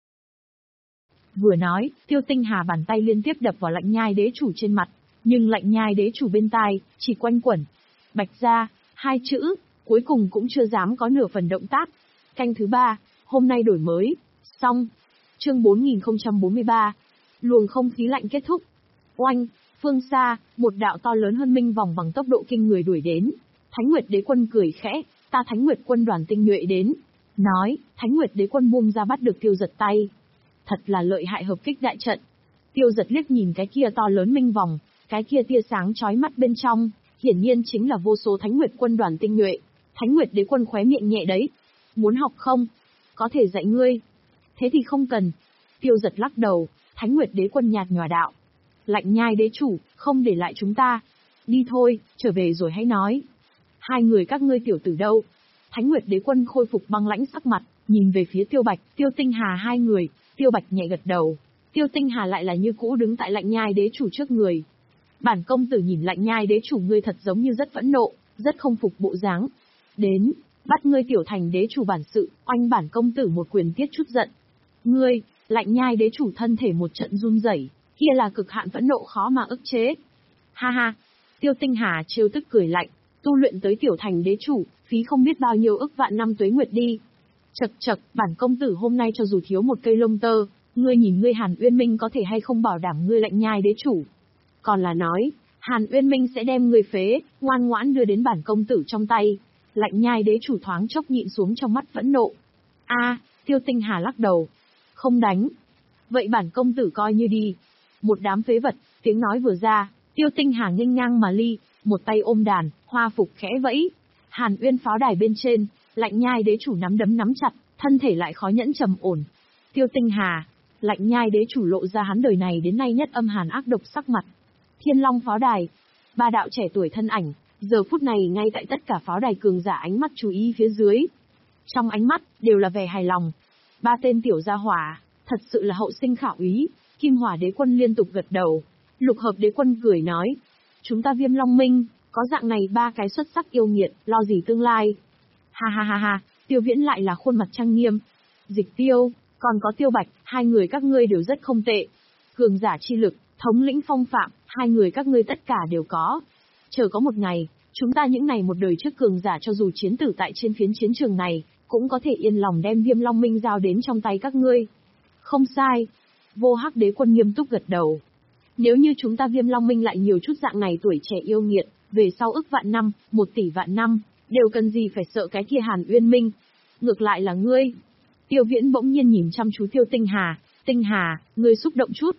Vừa nói, Tiêu Tinh Hà bàn tay liên tiếp đập vào Lạnh Nhai đế chủ trên mặt, nhưng Lạnh Nhai đế chủ bên tai, chỉ quanh quẩn. Bạch gia, hai chữ, cuối cùng cũng chưa dám có nửa phần động tác. Canh thứ ba, hôm nay đổi mới, xong. Chương bốn nghìn không trăm bốn mươi ba, luồng không khí lạnh kết thúc. Oanh, phương xa, một đạo to lớn hơn minh vòng bằng tốc độ kinh người đuổi đến. Thánh Nguyệt đế quân cười khẽ, ta Thánh Nguyệt quân đoàn tinh nhuệ đến. Nói, Thánh Nguyệt đế quân buông ra bắt được Tiêu Giật tay. Thật là lợi hại hợp kích đại trận. Tiêu Giật liếc nhìn cái kia to lớn minh vòng, cái kia tia sáng chói mắt bên trong, hiển nhiên chính là vô số Thánh Nguyệt quân đoàn tinh nhuệ. Thánh Nguyệt đế quân khóe miệng nhẹ đấy. Muốn học không? Có thể dạy ngươi. Thế thì không cần. Tiêu Giật lắc đầu, Thánh Nguyệt đế quân nhạt nhòa đạo. Lạnh Nhai đế chủ, không để lại chúng ta. Đi thôi, trở về rồi hãy nói. Hai người các ngươi tiểu tử đâu? Thánh Nguyệt đế quân khôi phục băng lãnh sắc mặt, nhìn về phía Tiêu Bạch, Tiêu Tinh Hà hai người. Tiêu Bạch nhẹ gật đầu. Tiêu Tinh Hà lại là như cũ đứng tại Lạnh Nhai đế chủ trước người. Bản công tử nhìn Lạnh Nhai đế chủ ngươi thật giống như rất phẫn nộ, rất không phục bộ dáng. Đến, bắt ngươi Tiểu Thành đế chủ bản sự, oanh bản công tử một quyền tiết chút giận. Ngươi, Lạnh Nhai đế chủ thân thể một trận run rẩy, kia là cực hạn phẫn nộ khó mà ức chế. Ha ha, Tiêu Tinh Hà trêu tức cười lạnh, tu luyện tới Tiểu Thành đế chủ, phí không biết bao nhiêu ức vạn năm tuế nguyệt đi. Chậc chậc, bản công tử hôm nay cho dù thiếu một cây lông tơ, ngươi nhìn ngươi Hàn Uyên Minh có thể hay không bảo đảm ngươi Lạnh Nhai đế chủ. Còn là nói, Hàn Uyên Minh sẽ đem ngươi phế, ngoan ngoãn đưa đến bản công tử trong tay. Lạnh Nhai đế chủ thoáng chốc nhịn xuống trong mắt phẫn nộ. A, à, Tiêu Tinh Hà lắc đầu. Không đánh. Vậy bản công tử coi như đi. Một đám phế vật, tiếng nói vừa ra, Tiêu Tinh Hà nghênh ngang mà ly, một tay ôm đàn, hoa phục khẽ vẫy. Hàn Uyên pháo đài bên trên, Lạnh Nhai đế chủ nắm đấm nắm chặt, thân thể lại khó nhẫn trầm ổn. Tiêu Tinh Hà, Lạnh Nhai đế chủ lộ ra hắn đời này đến nay nhất âm hàn ác độc sắc mặt. Thiên Long pháo đài, ba đạo trẻ tuổi thân ảnh, giờ phút này ngay tại tất cả pháo đài cường giả ánh mắt chú ý phía dưới. Trong ánh mắt, đều là vẻ hài lòng. Ba tên tiểu gia hỏa, thật sự là hậu sinh khảo ý. Kim Hỏa đế quân liên tục gật đầu. Lục Hợp đế quân cười nói. Chúng ta Viêm Long Minh, có dạng này ba cái xuất sắc yêu nghiệt, lo gì tương lai. Ha ha ha ha, Tiêu Viễn lại là khuôn mặt trang nghiêm. Dịch Tiêu, còn có Tiêu Bạch, hai người các ngươi đều rất không tệ. Cường giả chi lực, thống lĩnh phong phạm, hai người các ngươi tất cả đều có. Chờ có một ngày, chúng ta những này một đời trước cường giả cho dù chiến tử tại trên phiến chiến trường này, cũng có thể yên lòng đem Viêm Long Minh giao đến trong tay các ngươi. Không sai. Vô Hắc đế quân nghiêm túc gật đầu. Nếu như chúng ta Viêm Long Minh lại nhiều chút dạng này tuổi trẻ yêu nghiệt, về sau ức vạn năm, một tỷ vạn năm, đều cần gì phải sợ cái kia Hàn Uyên Minh. Ngược lại là ngươi. Tiêu Viễn bỗng nhiên nhìn chăm chú Tiêu Tinh Hà. Tinh Hà, ngươi xúc động chút.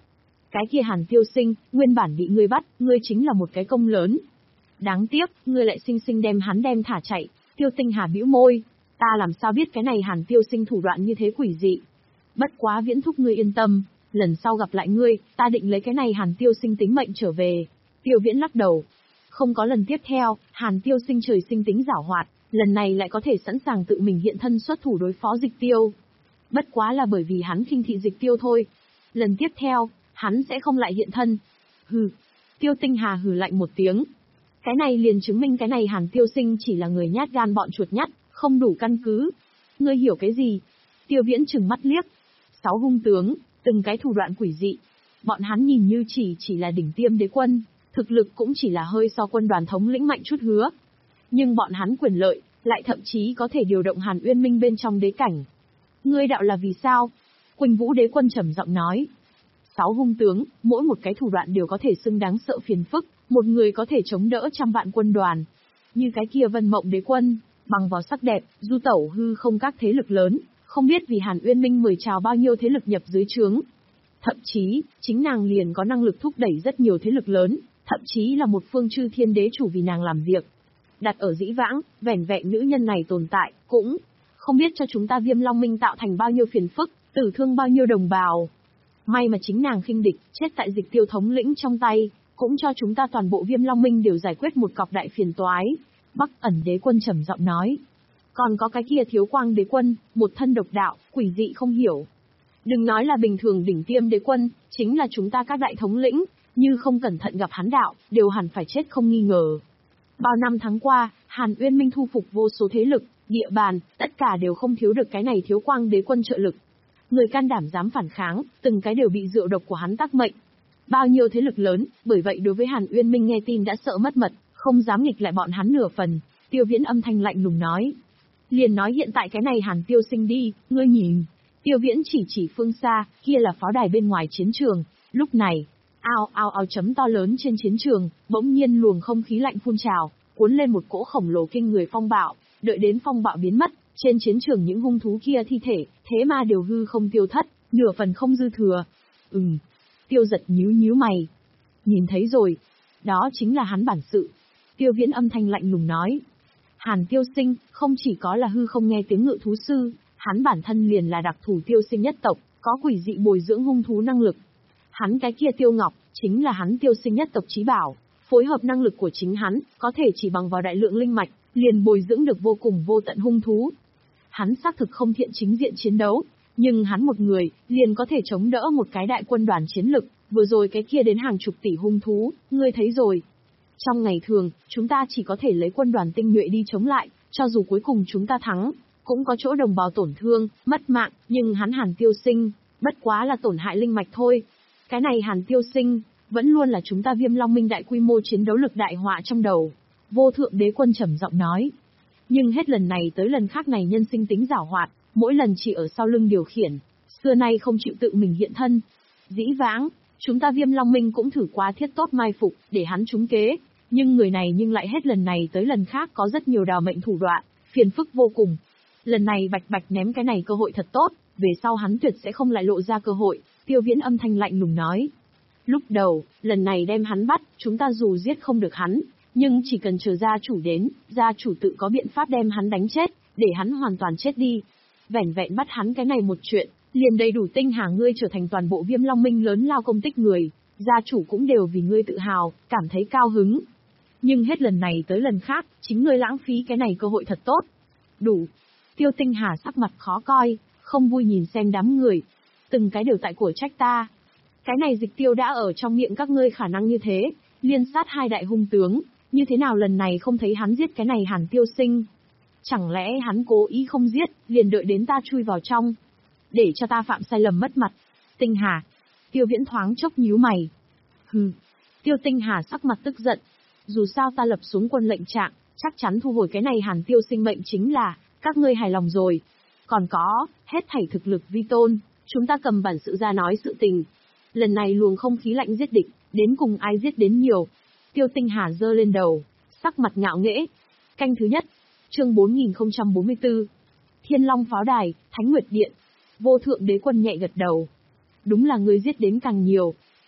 Cái kia Hàn Tiêu Sinh, nguyên bản bị ngươi bắt, ngươi chính là một cái công lớn. Đáng tiếc, ngươi lại sinh sinh đem hắn đem thả chạy. Tiêu Tinh Hà bĩu môi, ta làm sao biết cái này Hàn Tiêu Sinh thủ đoạn như thế quỷ dị. Bất quá Viễn thúc ngươi yên tâm, lần sau gặp lại ngươi, ta định lấy cái này Hàn Tiêu Sinh tính mệnh trở về. Tiêu Viễn lắc đầu. Không có lần tiếp theo, Hàn Tiêu Sinh trời sinh tính giảo hoạt, lần này lại có thể sẵn sàng tự mình hiện thân xuất thủ đối phó Dịch Tiêu. Bất quá là bởi vì hắn khinh thị Dịch Tiêu thôi. Lần tiếp theo, hắn sẽ không lại hiện thân. Hừ. Tiêu Tinh Hà hừ lạnh một tiếng. Cái này liền chứng minh cái này Hàn Tiêu Sinh chỉ là người nhát gan bọn chuột nhắt, không đủ căn cứ. Ngươi hiểu cái gì? Tiêu Viễn trừng mắt liếc. Sáu hung tướng, từng cái thủ đoạn quỷ dị. Bọn hắn nhìn như chỉ chỉ là đỉnh tiêm đế quân, thực lực cũng chỉ là hơi so quân đoàn thống lĩnh mạnh chút hứa. Nhưng bọn hắn quyền lợi, lại thậm chí có thể điều động Hàn Uyên Minh bên trong đế cảnh. Ngươi đạo là vì sao? Quỳnh Vũ đế quân trầm giọng nói. Sáu hung tướng, mỗi một cái thủ đoạn đều có thể xưng đáng sợ phiền phức, một người có thể chống đỡ trăm vạn quân đoàn. Như cái kia Vân Mộng đế quân, bằng vào sắc đẹp, du tẩu hư không các thế lực lớn, không biết vì Hàn Uyên Minh mời chào bao nhiêu thế lực nhập dưới trướng. Thậm chí, chính nàng liền có năng lực thúc đẩy rất nhiều thế lực lớn, thậm chí là một phương chư thiên đế chủ vì nàng làm việc. Đặt ở dĩ vãng, vẻn vẹn nữ nhân này tồn tại, cũng không biết cho chúng ta Viêm Long Minh tạo thành bao nhiêu phiền phức, tử thương bao nhiêu đồng bào. May mà chính nàng khinh địch, chết tại Dịch Tiêu thống lĩnh trong tay, cũng cho chúng ta toàn bộ Viêm Long Minh đều giải quyết một cọc đại phiền toái. Bắc Ẩn đế quân trầm giọng nói. Còn có cái kia Thiếu Quang đế quân, một thân độc đạo, quỷ dị không hiểu. Đừng nói là bình thường đỉnh tiêm đế quân, chính là chúng ta các đại thống lĩnh, như không cẩn thận gặp hắn đạo, đều hẳn phải chết không nghi ngờ. Bao năm tháng qua, Hàn Uyên Minh thu phục vô số thế lực, địa bàn, tất cả đều không thiếu được cái này Thiếu Quang đế quân trợ lực. Người can đảm dám phản kháng, từng cái đều bị rượu độc của hắn tác mệnh. Bao nhiêu thế lực lớn, bởi vậy đối với Hàn Uyên Minh nghe tin đã sợ mất mật, không dám nghịch lại bọn hắn nửa phần. Tiêu Viễn âm thanh lạnh lùng nói. Liền nói hiện tại cái này Hàn Tiêu Sinh đi, ngươi nhìn. Tiêu Viễn chỉ chỉ phương xa, kia là pháo đài bên ngoài chiến trường. Lúc này, ao ao ao chấm to lớn trên chiến trường, bỗng nhiên luồng không khí lạnh phun trào, cuốn lên một cỗ khổng lồ kinh người phong bạo. Đợi đến phong bạo biến mất, trên chiến trường những hung thú kia thi thể, thế mà đều hư không tiêu thất, nửa phần không dư thừa. Ừm. Tiêu Giật nhíu nhíu mày. Nhìn thấy rồi. Đó chính là hắn bản sự. Tiêu Viễn âm thanh lạnh lùng nói. Hàn Tiêu Sinh, không chỉ có là hư không nghe tiếng ngự thú sư, hắn bản thân liền là đặc thù tiêu sinh nhất tộc, có quỷ dị bồi dưỡng hung thú năng lực. Hắn cái kia Tiêu Ngọc, chính là hắn tiêu sinh nhất tộc chí bảo, phối hợp năng lực của chính hắn, có thể chỉ bằng vào đại lượng linh mạch, liền bồi dưỡng được vô cùng vô tận hung thú. Hắn xác thực không thiện chính diện chiến đấu, nhưng hắn một người, liền có thể chống đỡ một cái đại quân đoàn chiến lực, vừa rồi cái kia đến hàng chục tỷ hung thú, ngươi thấy rồi. Trong ngày thường, chúng ta chỉ có thể lấy quân đoàn tinh nhuệ đi chống lại, cho dù cuối cùng chúng ta thắng, cũng có chỗ đồng bào tổn thương, mất mạng, nhưng hắn Hàn Tiêu Sinh, bất quá là tổn hại linh mạch thôi. Cái này Hàn Tiêu Sinh, vẫn luôn là chúng ta Viêm Long Minh đại quy mô chiến đấu lực đại họa trong đầu. Vô thượng đế quân trầm giọng nói. Nhưng hết lần này tới lần khác này nhân sinh tính giảo hoạt, mỗi lần chỉ ở sau lưng điều khiển, xưa nay không chịu tự mình hiện thân. Dĩ vãng, chúng ta Viêm Long Minh cũng thử quá thiết tốt mai phục, để hắn trúng kế, nhưng người này nhưng lại hết lần này tới lần khác có rất nhiều đào mệnh thủ đoạn, phiền phức vô cùng. Lần này bạch bạch ném cái này cơ hội thật tốt, về sau hắn tuyệt sẽ không lại lộ ra cơ hội, Tiêu Viễn âm thanh lạnh lùng nói. Lúc đầu, lần này đem hắn bắt, chúng ta dù giết không được hắn, nhưng chỉ cần chờ gia chủ đến, gia chủ tự có biện pháp đem hắn đánh chết, để hắn hoàn toàn chết đi. Vẻn vẹn bắt hắn cái này một chuyện, liền đầy đủ Tinh Hà ngươi trở thành toàn bộ Viêm Long Minh lớn lao công tích người, gia chủ cũng đều vì ngươi tự hào, cảm thấy cao hứng. Nhưng hết lần này tới lần khác, chính ngươi lãng phí cái này cơ hội thật tốt. Đủ. Tiêu Tinh Hà sắc mặt khó coi, không vui nhìn xem đám người. Từng cái đều tại của trách ta. Cái này Dịch Tiêu đã ở trong miệng các ngươi khả năng như thế, liên sát hai đại hung tướng, như thế nào lần này không thấy hắn giết cái này Hàn Tiêu Sinh? Chẳng lẽ hắn cố ý không giết, liền đợi đến ta chui vào trong, để cho ta phạm sai lầm mất mặt? Tinh Hà. Tiêu Viễn thoáng chốc nhíu mày. Hừ. Tiêu Tinh Hà sắc mặt tức giận. Dù sao ta lập xuống quân lệnh trạng, chắc chắn thu hồi cái này Hàn Tiêu Sinh mệnh chính là, các ngươi hài lòng rồi. Còn có, hết thảy thực lực vi tôn, chúng ta cầm bản sự ra nói sự tình. Lần này luồng không khí lạnh giết địch, đến cùng ai giết đến nhiều. Tiêu Tinh Hà giơ lên đầu, sắc mặt ngạo nghễ. Canh thứ nhất, chương bốn nghìn không trăm bốn mươi tư. Thiên Long Pháo Đài, Thánh Nguyệt Điện. Vô thượng đế quân nhẹ gật đầu. Đúng là ngươi giết đến càng nhiều.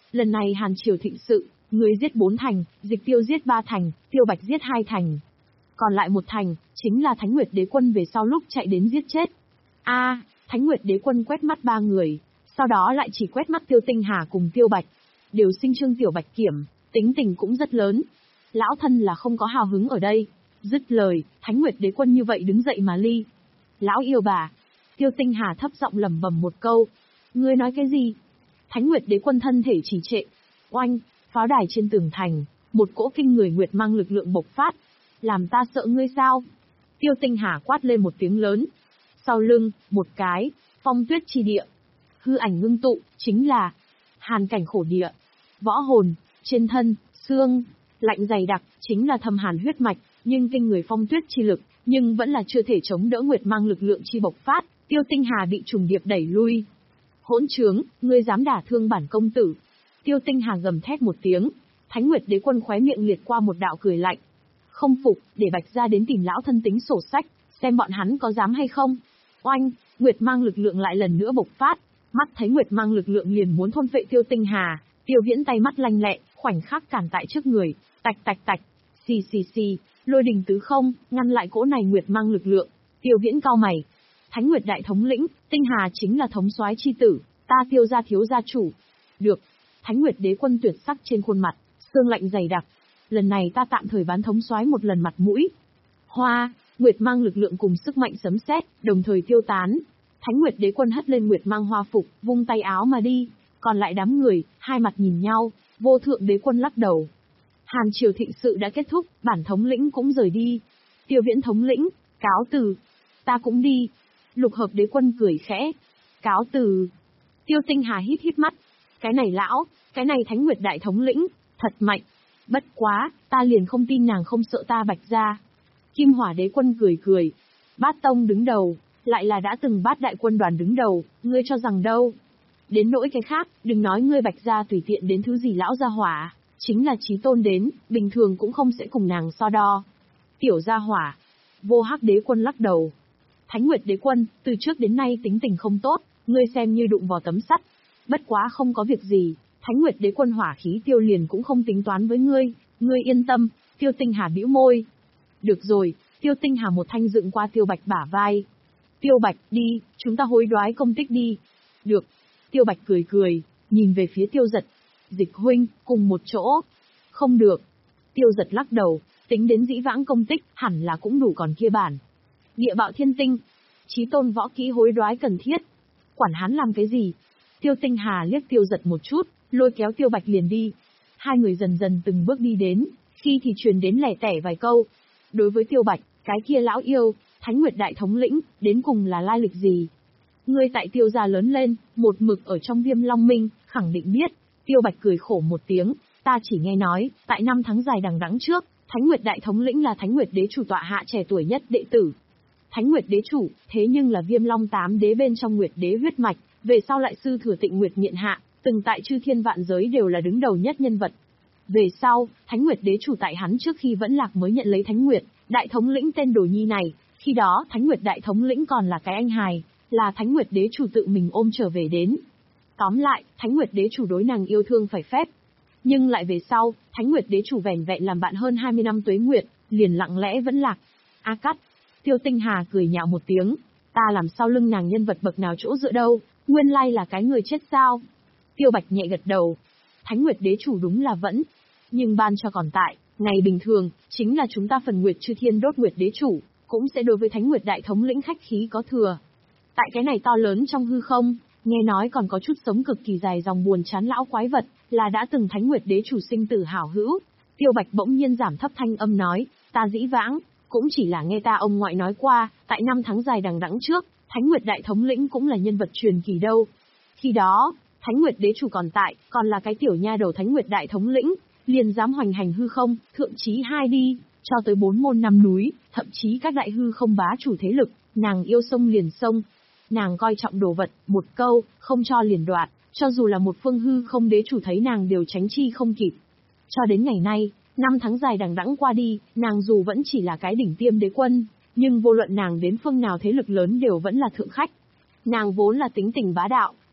Lần này Hàn Triều thịnh sự, ngươi giết bốn thành, Dịch Tiêu giết ba thành, Tiêu Bạch giết hai thành. Còn lại một thành, chính là Thánh Nguyệt Đế Quân về sau lúc chạy đến giết chết. A, Thánh Nguyệt Đế Quân quét mắt ba người, sau đó lại chỉ quét mắt Tiêu Tinh Hà cùng Tiêu Bạch. Đều sinh Trương Tiểu Bạch kiểm, tính tình cũng rất lớn. Lão thân là không có hào hứng ở đây. Dứt lời, Thánh Nguyệt Đế Quân như vậy đứng dậy mà ly. Lão yêu bà. Tiêu Tinh Hà thấp giọng lẩm bẩm một câu. Ngươi nói cái gì? Thánh Nguyệt Đế Quân thân thể trì trệ. Oanh, pháo đài trên tường thành, một cỗ kinh người nguyệt mang lực lượng bộc phát. Làm ta sợ ngươi sao? Tiêu Tinh Hà quát lên một tiếng lớn. Sau lưng, một cái, phong tuyết chi địa. Hư ảnh ngưng tụ, chính là hàn cảnh khổ địa. Võ hồn, trên thân, xương, lạnh dày đặc, chính là thâm hàn huyết mạch, nhưng kinh người phong tuyết chi lực, nhưng vẫn là chưa thể chống đỡ nguyệt mang lực lượng chi bộc phát. Tiêu Tinh Hà bị trùng điệp đẩy lui. Hỗn trướng, ngươi dám đả thương bản công tử. Tiêu Tinh Hà gầm thét một tiếng. Thánh Nguyệt Đế Quân khóe miệng liệt qua một đạo cười lạnh. Không phục, để Bạch gia đến tìm lão thân tính sổ sách, xem bọn hắn có dám hay không. Oanh, nguyệt mang lực lượng lại lần nữa bộc phát. Mắt thấy nguyệt mang lực lượng liền muốn thôn phệ Tiêu Tinh Hà, Tiêu Viễn tay mắt lanh lẹ, khoảnh khắc cản tại trước người, tạch tạch tạch, xì xì xì, lôi đình tứ không, ngăn lại cỗ này nguyệt mang lực lượng. Tiêu Viễn cau mày. Thánh Nguyệt đại thống lĩnh, Tinh Hà chính là thống soái chi tử, ta Tiêu gia thiếu gia chủ. Được. Thánh Nguyệt Đế Quân tuyệt sắc trên khuôn mặt, xương lạnh dày đặc. Lần này ta tạm thời bán thống soái một lần mặt mũi. Hoa, nguyệt mang lực lượng cùng sức mạnh sấm sét, đồng thời tiêu tán. Thánh Nguyệt Đế Quân hất lên nguyệt mang hoa phục, vung tay áo mà đi. Còn lại đám người, hai mặt nhìn nhau, Vô Thượng Đế Quân lắc đầu. Hàn Triều thịnh sự đã kết thúc, bản thống lĩnh cũng rời đi. Tiêu Viễn thống lĩnh, cáo từ. Ta cũng đi. Lục Hợp Đế Quân cười khẽ. Cáo từ. Tiêu Tinh Hà hít hít mắt. Cái này lão, cái này Thánh Nguyệt đại thống lĩnh, thật mạnh. Bất quá, ta liền không tin nàng không sợ ta Bạch gia. Kim Hỏa Đế Quân cười cười. Bát Tông đứng đầu, lại là đã từng bát đại quân đoàn đứng đầu, ngươi cho rằng đâu? Đến nỗi cái khác, đừng nói ngươi Bạch gia tùy tiện đến thứ gì lão gia hỏa, chính là Chí Tôn đến, bình thường cũng không sẽ cùng nàng so đo. Tiểu gia hỏa. Vô Hắc Đế Quân lắc đầu. Thánh Nguyệt Đế Quân, từ trước đến nay tính tình không tốt, ngươi xem như đụng vào tấm sắt. Bất quá không có việc gì, Thánh Nguyệt Đế Quân hỏa khí tiêu liền cũng không tính toán với ngươi, ngươi yên tâm. Tiêu Tinh Hà bĩu môi. Được rồi, Tiêu Tinh Hà một thanh dựng qua Tiêu Bạch bả vai. Tiêu Bạch, đi, chúng ta hối đoái công tích đi. Được. Tiêu Bạch cười cười, nhìn về phía Tiêu Giật. Dịch huynh, cùng một chỗ. Không được. Tiêu Giật lắc đầu, tính đến dĩ vãng công tích, hẳn là cũng đủ còn kia bản. Địa bạo thiên tinh. Chí tôn võ kỹ hối đoái cần thiết. Quản hắn làm cái gì? Tiêu Tinh Hà liếc Tiêu Giật một chút, lôi kéo Tiêu Bạch liền đi. Hai người dần dần từng bước đi đến, khi thì truyền đến lẻ tẻ vài câu. Đối với Tiêu Bạch, cái kia lão yêu, Thánh Nguyệt đại thống lĩnh, đến cùng là lai lịch gì? Ngươi tại Tiêu gia lớn lên, một mực ở trong Viêm Long Minh, khẳng định biết. Tiêu Bạch cười khổ một tiếng, ta chỉ nghe nói, tại năm tháng dài đằng đẵng trước, Thánh Nguyệt đại thống lĩnh là Thánh Nguyệt đế chủ tọa hạ trẻ tuổi nhất đệ tử. Thánh Nguyệt đế chủ, thế nhưng là Viêm Long tám đế bên trong Nguyệt đế huyết mạch, về sau lại sư thừa Tịnh Nguyệt Miện Hạ, từng tại chư thiên vạn giới đều là đứng đầu nhất nhân vật. Về sau, Thánh Nguyệt đế chủ tại hắn trước khi vẫn lạc mới nhận lấy Thánh Nguyệt đại thống lĩnh tên đồ nhi này, khi đó Thánh Nguyệt đại thống lĩnh còn là cái anh hài, là Thánh Nguyệt đế chủ tự mình ôm trở về đến. Tóm lại, Thánh Nguyệt đế chủ đối nàng yêu thương phải phép. Nhưng lại về sau, Thánh Nguyệt đế chủ vẻn vẹn làm bạn hơn hai mươi năm tuế nguyệt, liền lặng lẽ vẫn lạc. A cắt. Tiêu Tinh Hà cười nhạo một tiếng, ta làm sao lưng nàng nhân vật bậc nào chỗ dựa đâu, nguyên lai là cái người chết sao? Tiêu Bạch nhẹ gật đầu. Thánh Nguyệt đế chủ đúng là vẫn, nhưng ban cho còn tại, ngày bình thường, chính là chúng ta phần Nguyệt Chư Thiên đốt Nguyệt đế chủ, cũng sẽ đối với Thánh Nguyệt đại thống lĩnh khách khí có thừa. Tại cái này to lớn trong hư không, nghe nói còn có chút sống cực kỳ dài dòng buồn chán lão quái vật, là đã từng Thánh Nguyệt đế chủ sinh tử hảo hữu. Tiêu Bạch bỗng nhiên giảm thấp thanh âm nói, ta dĩ vãng, cũng chỉ là nghe ta ông ngoại nói qua, tại năm tháng dài đằng đẵng trước, Thánh Nguyệt đại thống lĩnh cũng là nhân vật truyền kỳ đâu. Khi đó, Thánh Nguyệt đế chủ còn tại, còn là cái tiểu nha đầu Thánh Nguyệt đại thống lĩnh, liền dám hoành hành hư không, thượng chí hai đi, cho tới bốn môn năm núi, thậm chí các đại hư không bá chủ thế lực, nàng yêu sông liền sông. Nàng coi trọng đồ vật, một câu, không cho liền đoạt, cho dù là một phương hư không đế chủ thấy nàng đều tránh chi không kịp. Cho đến ngày nay, năm tháng dài đằng đẵng qua đi, nàng dù vẫn chỉ là cái đỉnh tiêm đế quân, nhưng vô luận nàng đến phương nào thế lực lớn đều vẫn là thượng khách. Nàng vốn là tính tình bá đạo,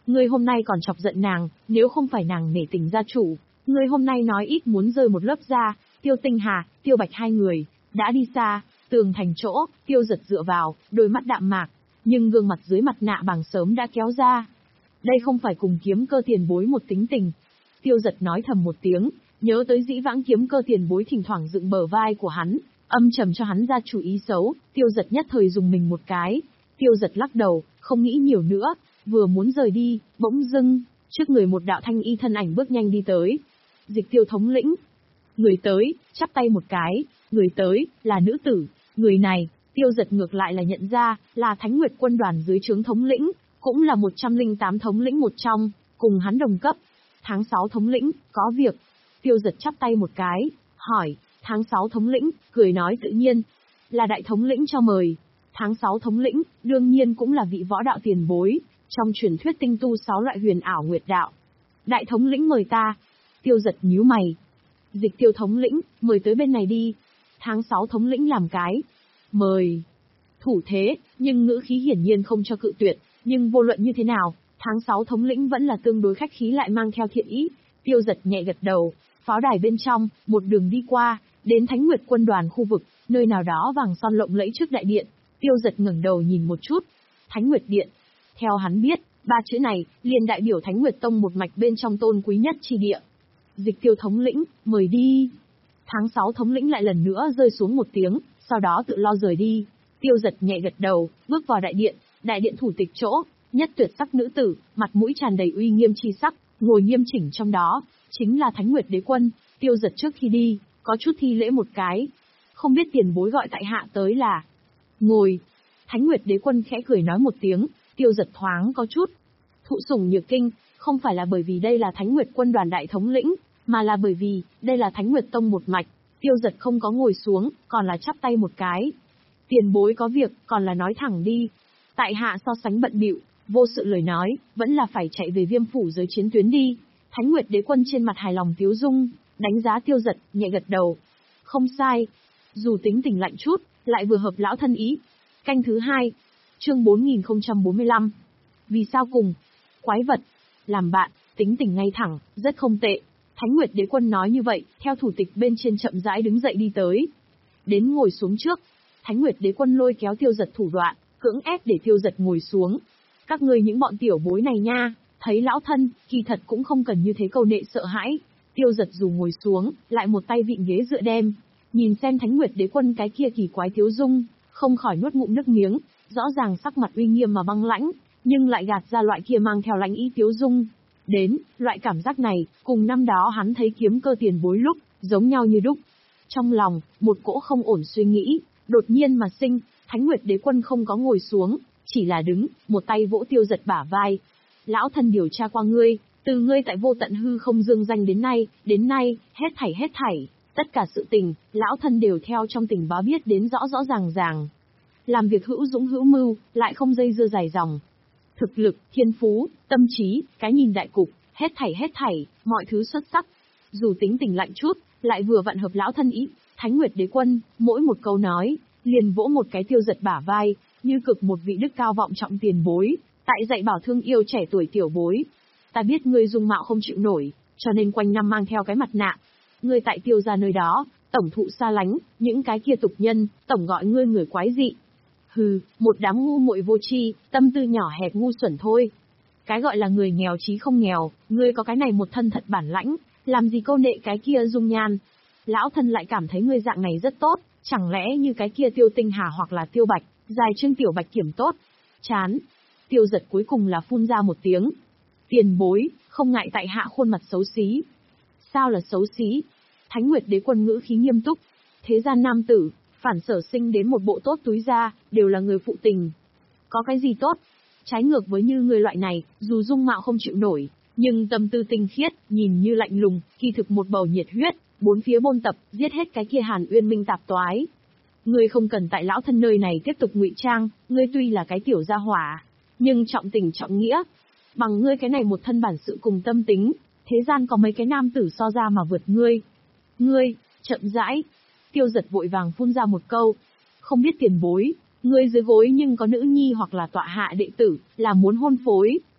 Ngươi hôm nay còn chọc giận nàng, nếu không phải nàng nể tình gia chủ, ngươi hôm nay nói ít muốn rơi một lớp da. Tiêu Tinh Hà, Tiêu Bạch hai người đã đi xa, tường thành chỗ, Tiêu Giật dựa vào, đôi mắt đạm mạc, nhưng gương mặt dưới mặt nạ bằng sớm đã kéo ra. Đây không phải cùng Kiếm Cơ tiền bối một tính tình. Tiêu Giật nói thầm một tiếng, nhớ tới dĩ vãng Kiếm Cơ tiền bối thỉnh thoảng dựng bờ vai của hắn, âm trầm cho hắn ra chủ ý xấu. Tiêu Giật nhất thời dùng mình một cái. Tiêu Giật lắc đầu, không nghĩ nhiều nữa, vừa muốn rời đi, bỗng dưng, trước người một đạo thanh y thân ảnh bước nhanh đi tới. Dịch Tiêu thống lĩnh. Người tới, chắp tay một cái, người tới, là nữ tử. Người này, Tiêu Giật ngược lại là nhận ra, là Thánh Nguyệt quân đoàn dưới trướng thống lĩnh, cũng là một trăm lẻ tám thống lĩnh một trong, cùng hắn đồng cấp. Tháng sáu thống lĩnh, có việc. Tiêu Giật chắp tay một cái, hỏi, tháng sáu thống lĩnh, cười nói tự nhiên, là đại thống lĩnh cho mời. Tháng sáu thống lĩnh, đương nhiên cũng là vị võ đạo tiền bối, trong truyền thuyết tinh tu sáu loại huyền ảo nguyệt đạo. Đại thống lĩnh mời ta. Tiêu Giật nhíu mày. Dịch Tiêu thống lĩnh, mời tới bên này đi. Tháng sáu thống lĩnh làm cái. Mời. Thủ thế, nhưng ngữ khí hiển nhiên không cho cự tuyệt, nhưng vô luận như thế nào, tháng sáu thống lĩnh vẫn là tương đối khách khí lại mang theo thiện ý. Tiêu Giật nhẹ gật đầu, pháo đài bên trong, một đường đi qua, đến Thánh Nguyệt quân đoàn khu vực, nơi nào đó vàng son lộng lẫy trước đại điện. Tiêu Giật ngẩng đầu nhìn một chút. Thánh Nguyệt điện. Theo hắn biết, ba chữ này liền đại biểu Thánh Nguyệt tông một mạch bên trong tôn quý nhất chi địa. Dịch Tiêu thống lĩnh, mời đi. Tháng sáu thống lĩnh lại lần nữa rơi xuống một tiếng, sau đó tự lo rời đi. Tiêu Giật nhẹ gật đầu, bước vào đại điện, đại điện thủ tịch chỗ, nhất tuyệt sắc nữ tử, mặt mũi tràn đầy uy nghiêm chi sắc, ngồi nghiêm chỉnh trong đó, chính là Thánh Nguyệt đế quân. Tiêu Giật trước khi đi, có chút thi lễ một cái. Không biết tiền bối gọi tại hạ tới là. Ngồi. Thánh Nguyệt đế quân khẽ cười nói một tiếng, Tiêu Giật thoáng có chút thụ sủng nhược kinh, không phải là bởi vì đây là Thánh Nguyệt quân đoàn đại thống lĩnh, mà là bởi vì đây là Thánh Nguyệt tông một mạch. Tiêu Giật không có ngồi xuống, còn là chắp tay một cái. Tiền bối có việc, còn là nói thẳng đi. Tại hạ so sánh bận bịu, vô sự lời nói, vẫn là phải chạy về Viêm phủ giới chiến tuyến đi. Thánh Nguyệt đế quân trên mặt hài lòng tiếu dung, đánh giá Tiêu Giật, nhẹ gật đầu. Không sai, dù tính tình lạnh chút, lại vừa hợp lão thân ý. Canh thứ hai, chương bốn nghìn không trăm bốn mươi lăm. Vì sao cùng? Quái vật. Làm bạn, tính tình ngay thẳng, rất không tệ. Thánh Nguyệt đế quân nói như vậy, theo thủ tịch bên trên chậm rãi đứng dậy đi tới. Đến ngồi xuống trước. Thánh Nguyệt đế quân lôi kéo Tiêu Giật thủ đoạn, cưỡng ép để Tiêu Giật ngồi xuống. Các ngươi những bọn tiểu bối này nha, thấy lão thân, kỳ thật cũng không cần như thế câu nệ sợ hãi. Tiêu Giật dù ngồi xuống, lại một tay vịn ghế dựa đem. Nhìn xem Thánh Nguyệt đế quân cái kia kỳ quái tiếu dung, không khỏi nuốt ngụm nước miếng, rõ ràng sắc mặt uy nghiêm mà băng lãnh, nhưng lại gạt ra loại kia mang theo lãnh ý tiếu dung. Đến, loại cảm giác này, cùng năm đó hắn thấy Kiếm Cơ tiền bối lúc, giống nhau như đúc. Trong lòng, một cỗ không ổn suy nghĩ, đột nhiên mà sinh. Thánh Nguyệt đế quân không có ngồi xuống, chỉ là đứng, một tay vỗ Tiêu Giật bả vai. Lão thân điều tra qua ngươi, từ ngươi tại Vô Tận Hư Không dương danh đến nay, đến nay, hết thảy hết thảy, tất cả sự tình, lão thân đều theo trong tình báo biết đến rõ rõ ràng ràng. Làm việc hữu dũng hữu mưu, lại không dây dưa dài dòng. Thực lực, thiên phú, tâm trí, cái nhìn đại cục, hết thảy hết thảy, mọi thứ xuất sắc. Dù tính tình lạnh chút, lại vừa vặn hợp lão thân ý. Thánh Nguyệt đế quân, mỗi một câu nói, liền vỗ một cái Tiêu Giật bả vai, như cực một vị đức cao vọng trọng tiền bối, tại dạy bảo thương yêu trẻ tuổi tiểu bối. Ta biết ngươi dung mạo không chịu nổi, cho nên quanh năm mang theo cái mặt nạ. Ngươi tại Tiêu gia nơi đó, tổng thụ xa lánh, những cái kia tục nhân, tổng gọi ngươi người quái dị. Hừ, một đám ngu muội vô tri, tâm tư nhỏ hẹp ngu xuẩn thôi. Cái gọi là người nghèo chí không nghèo, ngươi có cái này một thân thật bản lãnh, làm gì câu nệ cái kia dung nhan. Lão thân lại cảm thấy ngươi dạng này rất tốt, chẳng lẽ như cái kia Tiêu Tinh Hà hoặc là Tiêu Bạch, dài Trương Tiểu Bạch kiểm tốt. Chán. Tiêu Giật cuối cùng là phun ra một tiếng. Tiền bối, không ngại tại hạ khuôn mặt xấu xí. Sao là xấu xí? Thánh Nguyệt đế quân ngữ khí nghiêm túc. Thế gian nam tử, phản sở sinh đến một bộ tốt túi ra, đều là người phụ tình. Có cái gì tốt? Trái ngược với như người loại này, dù dung mạo không chịu nổi, nhưng tâm tư tinh khiết, nhìn như lạnh lùng, kỳ thực một bầu nhiệt huyết, bốn phía bôn tập, giết hết cái kia Hàn Uyên Minh tạp toái. Ngươi không cần tại lão thân nơi này tiếp tục ngụy trang, ngươi tuy là cái tiểu gia hỏa, nhưng trọng tình trọng nghĩa. Bằng ngươi cái này một thân bản sự cùng tâm tính, thế gian có mấy cái nam tử so ra mà vượt ngươi. Ngươi, chậm rãi. Tiêu Giật vội vàng phun ra một câu. Không biết tiền bối, ngươi dưới gối nhưng có nữ nhi hoặc là tọa hạ đệ tử, là muốn hôn phối.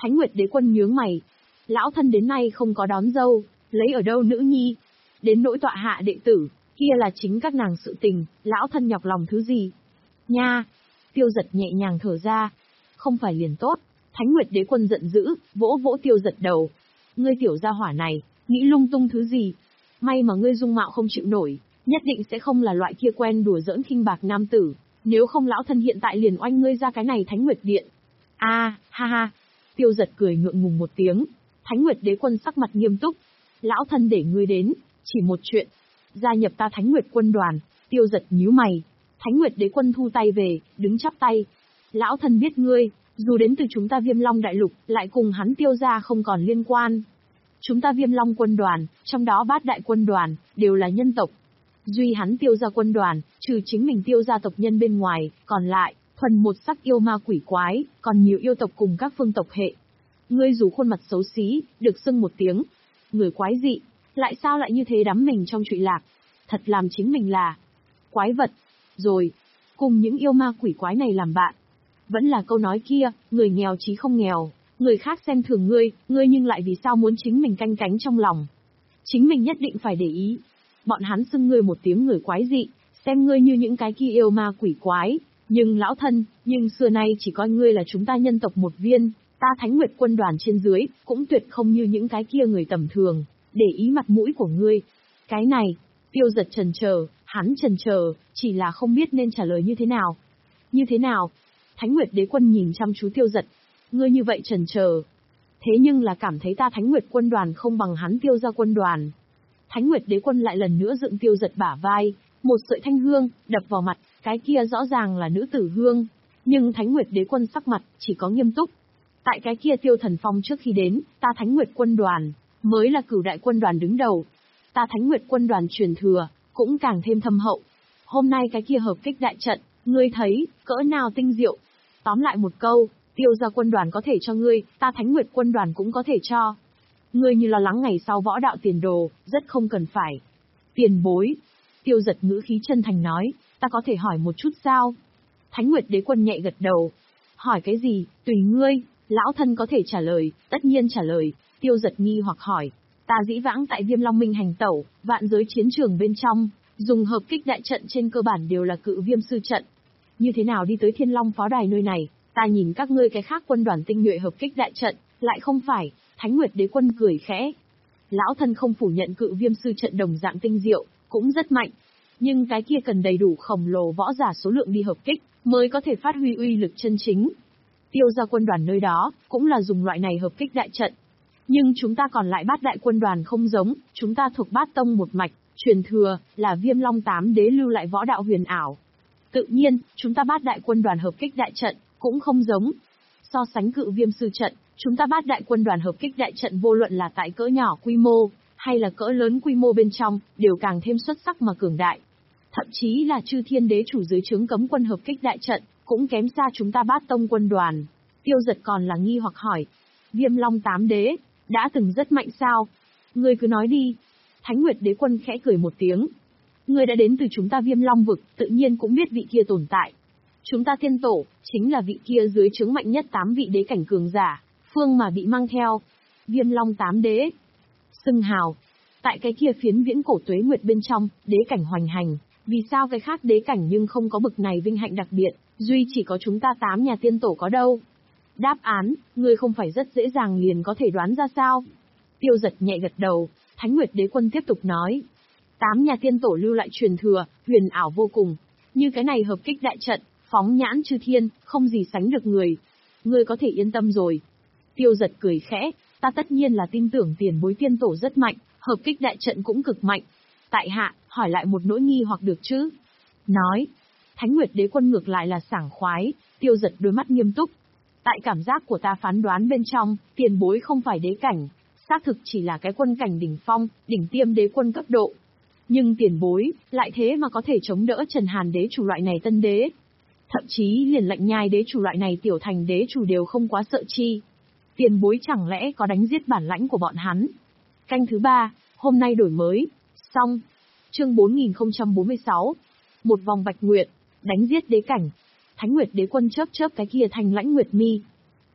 Thánh Nguyệt Đế Quân nhướng mày. Lão thân đến nay không có đón dâu, lấy ở đâu nữ nhi? Đến nỗi tọa hạ đệ tử, kia là chính các nàng sự tình, lão thân nhọc lòng thứ gì? Nha! Tiêu Giật nhẹ nhàng thở ra. Không phải liền tốt. Thánh Nguyệt Đế Quân giận dữ, vỗ vỗ Tiêu Giật đầu. Ngươi tiểu gia hỏa này, nghĩ lung tung thứ gì? May mà ngươi dung mạo không chịu nổi, nhất định sẽ không là loại kia quen đùa giỡn khinh bạc nam tử, nếu không lão thân hiện tại liền oanh ngươi ra cái này Thánh Nguyệt Điện. A, à, ha ha. Tiêu Giật cười ngượng ngùng một tiếng. Thánh Nguyệt Đế Quân sắc mặt nghiêm túc. Lão thân để ngươi đến, chỉ một chuyện. Gia nhập ta Thánh Nguyệt quân đoàn. Tiêu Giật nhíu mày. Thánh Nguyệt Đế Quân thu tay về, đứng chắp tay. Lão thân biết ngươi, dù đến từ chúng ta Viêm Long Đại Lục, lại cùng hắn Tiêu gia không còn liên quan. Chúng ta Viêm Long quân đoàn, trong đó bát đại quân đoàn, đều là nhân tộc. Duy hắn Tiêu gia quân đoàn, trừ chính mình Tiêu gia tộc nhân bên ngoài, còn lại, thuần một sắc yêu ma quỷ quái, còn nhiều yêu tộc cùng các phương tộc hệ. Ngươi dù khuôn mặt xấu xí, được xưng một tiếng. Người quái dị, lại sao lại như thế đắm mình trong trụy lạc? Thật làm chính mình là quái vật. Rồi, cùng những yêu ma quỷ quái này làm bạn. Vẫn là câu nói kia, người nghèo chí không nghèo, người khác xem thường ngươi, ngươi nhưng lại vì sao muốn chính mình canh cánh trong lòng. Chính mình nhất định phải để ý. Bọn hắn xưng ngươi một tiếng người quái dị, xem ngươi như những cái kia yêu ma quỷ quái. Nhưng lão thân, nhưng xưa nay chỉ coi ngươi là chúng ta nhân tộc một viên, ta Thánh Nguyệt quân đoàn trên dưới, cũng tuyệt không như những cái kia người tầm thường, để ý mặt mũi của ngươi. Cái này, Tiêu Giật chần chờ, hắn chần chờ, chỉ là không biết nên trả lời như thế nào. Như thế nào? Thánh Nguyệt Đế Quân nhìn chăm chú Tiêu Giật. Ngươi như vậy chần chờ. Thế nhưng là cảm thấy ta Thánh Nguyệt quân đoàn không bằng hắn Tiêu gia quân đoàn. Thánh Nguyệt Đế Quân lại lần nữa dựng Tiêu Giật bả vai, một sợi thanh hương, đập vào mặt, cái kia rõ ràng là nữ tử hương. Nhưng Thánh Nguyệt Đế Quân sắc mặt, chỉ có nghiêm túc. Tại cái kia Tiêu Thần Phong trước khi đến, ta Thánh Nguyệt quân đoàn, mới là cửu đại quân đoàn đứng đầu. Ta Thánh Nguyệt quân đoàn truyền thừa, cũng càng thêm thâm hậu. Hôm nay cái kia hợp kích đại trận, ngươi thấy, cỡ nào tinh diệu. Tóm lại một câu, Tiêu gia quân đoàn có thể cho ngươi, ta Thánh Nguyệt quân đoàn cũng có thể cho. Ngươi như lo lắng ngày sau võ đạo tiền đồ, rất không cần phải. Tiền bối. Tiêu Giật ngữ khí chân thành nói, ta có thể hỏi một chút sao? Thánh Nguyệt Đế Quân nhẹ gật đầu. Hỏi cái gì, tùy ngươi, lão thân có thể trả lời, tất nhiên trả lời. Tiêu Giật nghi hoặc hỏi, ta dĩ vãng tại Viêm Long Minh hành tẩu, vạn giới chiến trường bên trong, dùng hợp kích đại trận trên cơ bản đều là cự viêm sư trận. Như thế nào đi tới Thiên Long pháo đài nơi này, ta nhìn các ngươi cái khác quân đoàn tinh nhuệ hợp kích đại trận, lại không phải. Thánh Nguyệt Đế Quân cười khẽ. Lão thân không phủ nhận cự viêm sư trận đồng dạng tinh diệu, cũng rất mạnh. Nhưng cái kia cần đầy đủ khổng lồ võ giả số lượng đi hợp kích, mới có thể phát huy uy lực chân chính. Tiêu gia quân đoàn nơi đó, cũng là dùng loại này hợp kích đại trận. Nhưng chúng ta còn lại bát đại quân đoàn không giống, chúng ta thuộc bát tông một mạch, truyền thừa, là Viêm Long tám đế lưu lại võ đạo huyền ảo. Tự nhiên, chúng ta bát đại quân đoàn hợp kích đại trận, cũng không giống. So sánh cự viêm sư trận, chúng ta bát đại quân đoàn hợp kích đại trận vô luận là tại cỡ nhỏ quy mô, hay là cỡ lớn quy mô bên trong, đều càng thêm xuất sắc mà cường đại. Thậm chí là chư thiên đế chủ dưới trướng cấm quân hợp kích đại trận, cũng kém xa chúng ta bát tông quân đoàn. Tiêu Giật còn là nghi hoặc hỏi, Viêm Long tám đế, đã từng rất mạnh sao? Ngươi cứ nói đi. Thánh Nguyệt Đế Quân khẽ cười một tiếng. Ngươi đã đến từ chúng ta Viêm Long vực, tự nhiên cũng biết vị kia tồn tại. Chúng ta tiên tổ, chính là vị kia dưới trướng mạnh nhất tám vị đế cảnh cường giả, phương mà bị mang theo. Viêm Long tám đế. Xưng hào. Tại cái kia phiến viễn cổ tuế nguyệt bên trong, đế cảnh hoành hành. Vì sao cái khác đế cảnh nhưng không có bực này vinh hạnh đặc biệt, duy chỉ có chúng ta tám nhà tiên tổ có đâu? Đáp án, ngươi không phải rất dễ dàng liền có thể đoán ra sao? Tiêu Giật nhẹ gật đầu, Thánh Nguyệt Đế Quân tiếp tục nói. Tám nhà tiên tổ lưu lại truyền thừa, huyền ảo vô cùng. Như cái này hợp kích đại trận, phóng nhãn chư thiên, không gì sánh được người. Ngươi có thể yên tâm rồi. Tiêu Giật cười khẽ, ta tất nhiên là tin tưởng tiền bối tiên tổ rất mạnh, hợp kích đại trận cũng cực mạnh. Tại hạ, hỏi lại một nỗi nghi hoặc được chứ? Nói. Thánh Nguyệt Đế Quân ngược lại là sảng khoái, Tiêu Giật đôi mắt nghiêm túc. Tại cảm giác của ta phán đoán bên trong, tiền bối không phải đế cảnh, xác thực chỉ là cái quân cảnh đỉnh phong, đỉnh tiêm đế quân cấp độ. Nhưng tiền bối, lại thế mà có thể chống đỡ Trần Hàn đế chủ loại này tân đế. Thậm chí liền Lạnh Nhai đế chủ loại này tiểu thành đế chủ đều không quá sợ chi. Tiền bối chẳng lẽ có đánh giết bản lãnh của bọn hắn? Canh thứ ba, hôm nay đổi mới. Xong. Chương bốn nghìn không trăm bốn mươi sáu. Một vòng bạch nguyệt, đánh giết đế cảnh. Thánh Nguyệt Đế Quân chớp chớp cái kia thành lãnh nguyệt mi.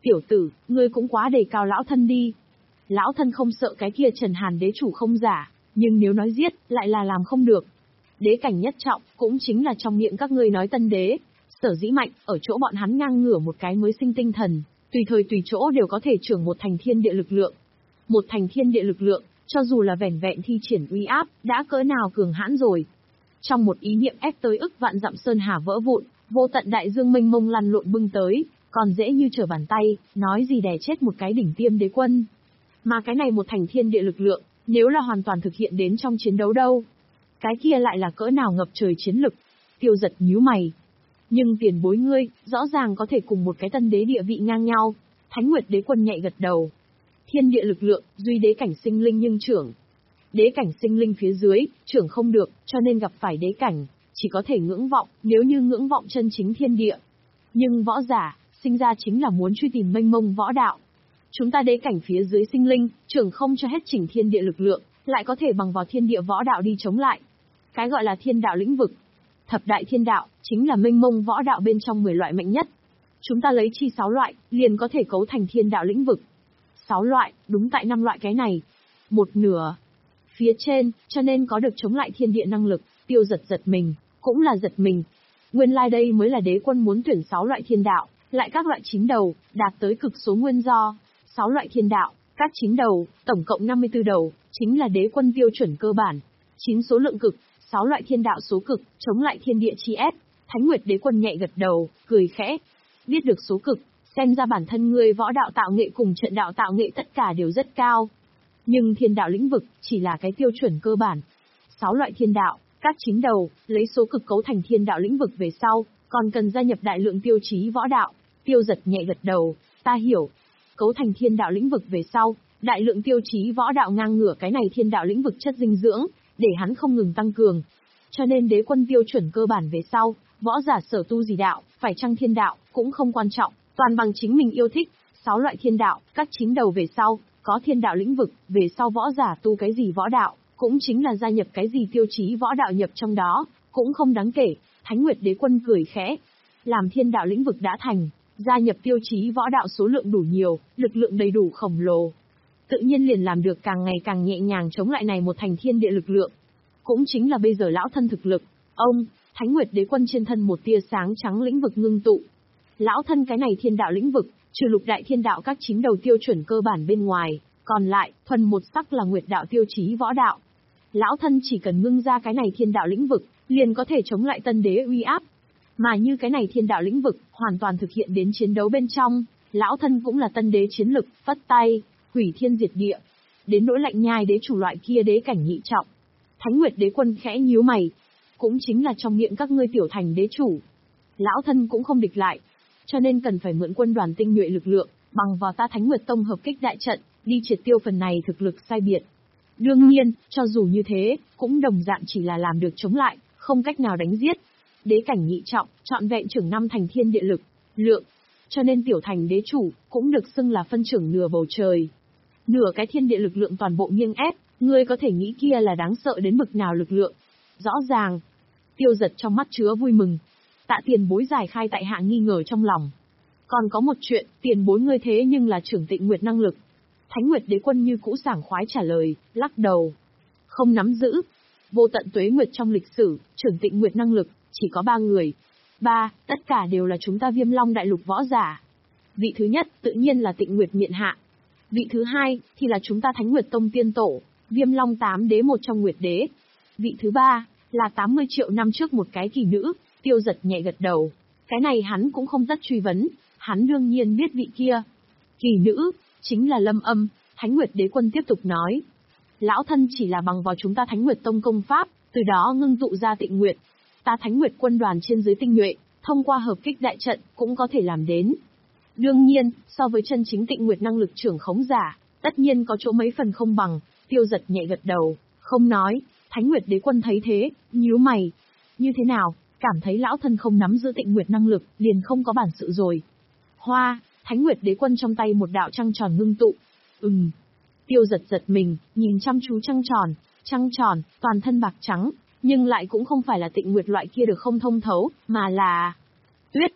Tiểu tử, ngươi cũng quá đề cao lão thân đi. Lão thân không sợ cái kia Trần Hàn đế chủ không giả, nhưng nếu nói giết, lại là làm không được. Đế cảnh nhất trọng, cũng chính là trong miệng các ngươi nói tân đế. Sở dĩ mạnh, ở chỗ bọn hắn ngang ngửa một cái mới sinh tinh thần, tùy thời tùy chỗ đều có thể trưởng một thành thiên địa lực lượng. Một thành thiên địa lực lượng, cho dù là vẻn vẹn thi triển uy áp, đã cỡ nào cường hãn rồi. Trong một ý niệm ép tới ức vạn dặm sơn hà vỡ vụn, vô tận đại dương mênh mông lăn lộn bưng tới, còn dễ như trở bàn tay, nói gì đè chết một cái đỉnh tiêm đế quân. Mà cái này một thành thiên địa lực lượng, nếu là hoàn toàn thực hiện đến trong chiến đấu đâu, cái kia lại là cỡ nào ngập trời chiến lực. Tiêu Giật nhíu mày. Nhưng tiền bối ngươi, rõ ràng có thể cùng một cái tân đế địa vị ngang nhau. Thánh Nguyệt đế quân nhạy gật đầu. Thiên địa lực lượng, duy đế cảnh sinh linh nhưng trưởng. Đế cảnh sinh linh phía dưới, trưởng không được, cho nên gặp phải đế cảnh, chỉ có thể ngưỡng vọng, nếu như ngưỡng vọng chân chính thiên địa. Nhưng võ giả, sinh ra chính là muốn truy tìm mênh mông võ đạo. Chúng ta đế cảnh phía dưới sinh linh, trưởng không cho hết chỉnh thiên địa lực lượng, lại có thể bằng vào thiên địa võ đạo đi chống lại. Cái gọi là thiên đạo lĩnh vực. Thập đại thiên đạo, chính là mênh mông võ đạo bên trong mười loại mạnh nhất. Chúng ta lấy chi sáu loại, liền có thể cấu thành thiên đạo lĩnh vực. Sáu loại, đúng tại năm loại cái này. Một nửa. Phía trên, cho nên có được chống lại thiên địa năng lực, Tiêu Giật giật mình, cũng là giật mình. Nguyên lai like đây mới là đế quân muốn tuyển sáu loại thiên đạo, lại các loại chín đầu, đạt tới cực số nguyên do. Sáu loại thiên đạo, các chín đầu, tổng cộng năm mươi tư đầu, chính là đế quân tiêu chuẩn cơ bản. Chín số lượng cực, sáu loại thiên đạo số cực, chống lại thiên địa chi ép. Thánh Nguyệt đế quân nhạy gật đầu, cười khẽ. Biết được số cực, xem ra bản thân ngươi võ đạo tạo nghệ cùng trận đạo tạo nghệ tất cả đều rất cao. Nhưng thiên đạo lĩnh vực, chỉ là cái tiêu chuẩn cơ bản. Sáu loại thiên đạo, các chín đầu, lấy số cực cấu thành thiên đạo lĩnh vực về sau, còn cần gia nhập đại lượng tiêu chí võ đạo. Tiêu Giật nhạy gật đầu, ta hiểu. Cấu thành thiên đạo lĩnh vực về sau, đại lượng tiêu chí võ đạo ngang ngửa cái này thiên đạo lĩnh vực chất dinh dưỡng, để hắn không ngừng tăng cường. Cho nên đế quân tiêu chuẩn cơ bản về sau, võ giả sở tu gì đạo, phải chăng thiên đạo, cũng không quan trọng, toàn bằng chính mình yêu thích. Sáu loại thiên đạo, các chín đầu về sau, có thiên đạo lĩnh vực, về sau võ giả tu cái gì võ đạo, cũng chính là gia nhập cái gì tiêu chí võ đạo nhập trong đó, cũng không đáng kể. Thánh Nguyệt đế quân cười khẽ. Làm thiên đạo lĩnh vực đã thành, gia nhập tiêu chí võ đạo số lượng đủ nhiều, lực lượng đầy đủ khổng lồ. Tự nhiên liền làm được càng ngày càng nhẹ nhàng chống lại này một thành thiên địa lực lượng. Cũng chính là bây giờ lão thân thực lực. Ông, Thánh Nguyệt đế quân trên thân một tia sáng trắng lĩnh vực ngưng tụ. Lão thân cái này thiên đạo lĩnh vực, trừ lục đại thiên đạo các chín đầu tiêu chuẩn cơ bản bên ngoài, còn lại, thuần một sắc là nguyệt đạo tiêu chí võ đạo. Lão thân chỉ cần ngưng ra cái này thiên đạo lĩnh vực, liền có thể chống lại tân đế uy áp. Mà như cái này thiên đạo lĩnh vực, hoàn toàn thực hiện đến chiến đấu bên trong, lão thân cũng là tân đế chiến lực, phất tay, hủy thiên diệt địa. Đến nỗi lạnh nhai đế chủ loại kia đế cảnh nhị trọng. Thánh Nguyệt đế quân khẽ nhíu mày. Cũng chính là trong miệng các ngươi tiểu thành đế chủ. Lão thân cũng không địch lại. Cho nên cần phải mượn quân đoàn tinh nhuệ lực lượng, bằng vào ta Thánh Nguyệt Tông hợp kích đại trận, đi triệt tiêu phần này thực lực sai biệt. Đương nhiên, cho dù như thế, cũng đồng dạng chỉ là làm được chống lại, không cách nào đánh giết. Đế cảnh nhị trọng, trọn vẹn trưởng năm thành thiên địa lực, lượng. Cho nên tiểu thành đế chủ, cũng được xưng là phân trưởng nửa bầu trời. Nửa cái thiên địa lực lượng toàn bộ nghiêng ép, ngươi có thể nghĩ kia là đáng sợ đến bực nào lực lượng. Rõ ràng. Tiêu Giật trong mắt chứa vui mừng. Tạ tiền bối giải khai tại hạ nghi ngờ trong lòng. Còn có một chuyện, tiền bối ngươi thế nhưng là trưởng Tịnh Nguyệt năng lực. Thánh Nguyệt đế quân như cũ sảng khoái trả lời, lắc đầu. Không nắm giữ. Vô tận tuế nguyệt trong lịch sử, trưởng Tịnh Nguyệt năng lực, chỉ có ba người. Ba, tất cả đều là chúng ta Viêm Long đại lục võ giả. Vị thứ nhất, tự nhiên là Tịnh Nguyệt miện hạ. Vị thứ hai, thì là chúng ta Thánh Nguyệt Tông tiên tổ, Viêm Long tám đế một trong Nguyệt đế. Vị thứ ba, là tám mươi triệu năm trước một cái kỳ nữ. Tiêu Giật nhẹ gật đầu. Cái này hắn cũng không rất truy vấn, hắn đương nhiên biết vị kia. Kỳ nữ, chính là Lâm Âm. Thánh Nguyệt đế quân tiếp tục nói. Lão thân chỉ là bằng vào chúng ta Thánh Nguyệt Tông công pháp, từ đó ngưng tụ ra Tịnh Nguyệt. Ta Thánh Nguyệt quân đoàn trên dưới tinh nhuệ, thông qua hợp kích đại trận, cũng có thể làm đến. Đương nhiên, so với chân chính Tịnh Nguyệt năng lực trưởng khống giả, tất nhiên có chỗ mấy phần không bằng. Tiêu Giật nhẹ gật đầu, không nói. Thánh Nguyệt đế quân thấy thế, nhíu mày. Như thế nào, cảm thấy lão thân không nắm giữ Tịnh Nguyệt năng lực, liền không có bản sự rồi. Hoa, Thánh Nguyệt đế quân trong tay một đạo trăng tròn ngưng tụ. Ừm. Tiêu Giật giật mình, nhìn chăm chú trăng tròn, trăng tròn, toàn thân bạc trắng, nhưng lại cũng không phải là Tịnh Nguyệt loại kia được không thông thấu, mà là tuyết.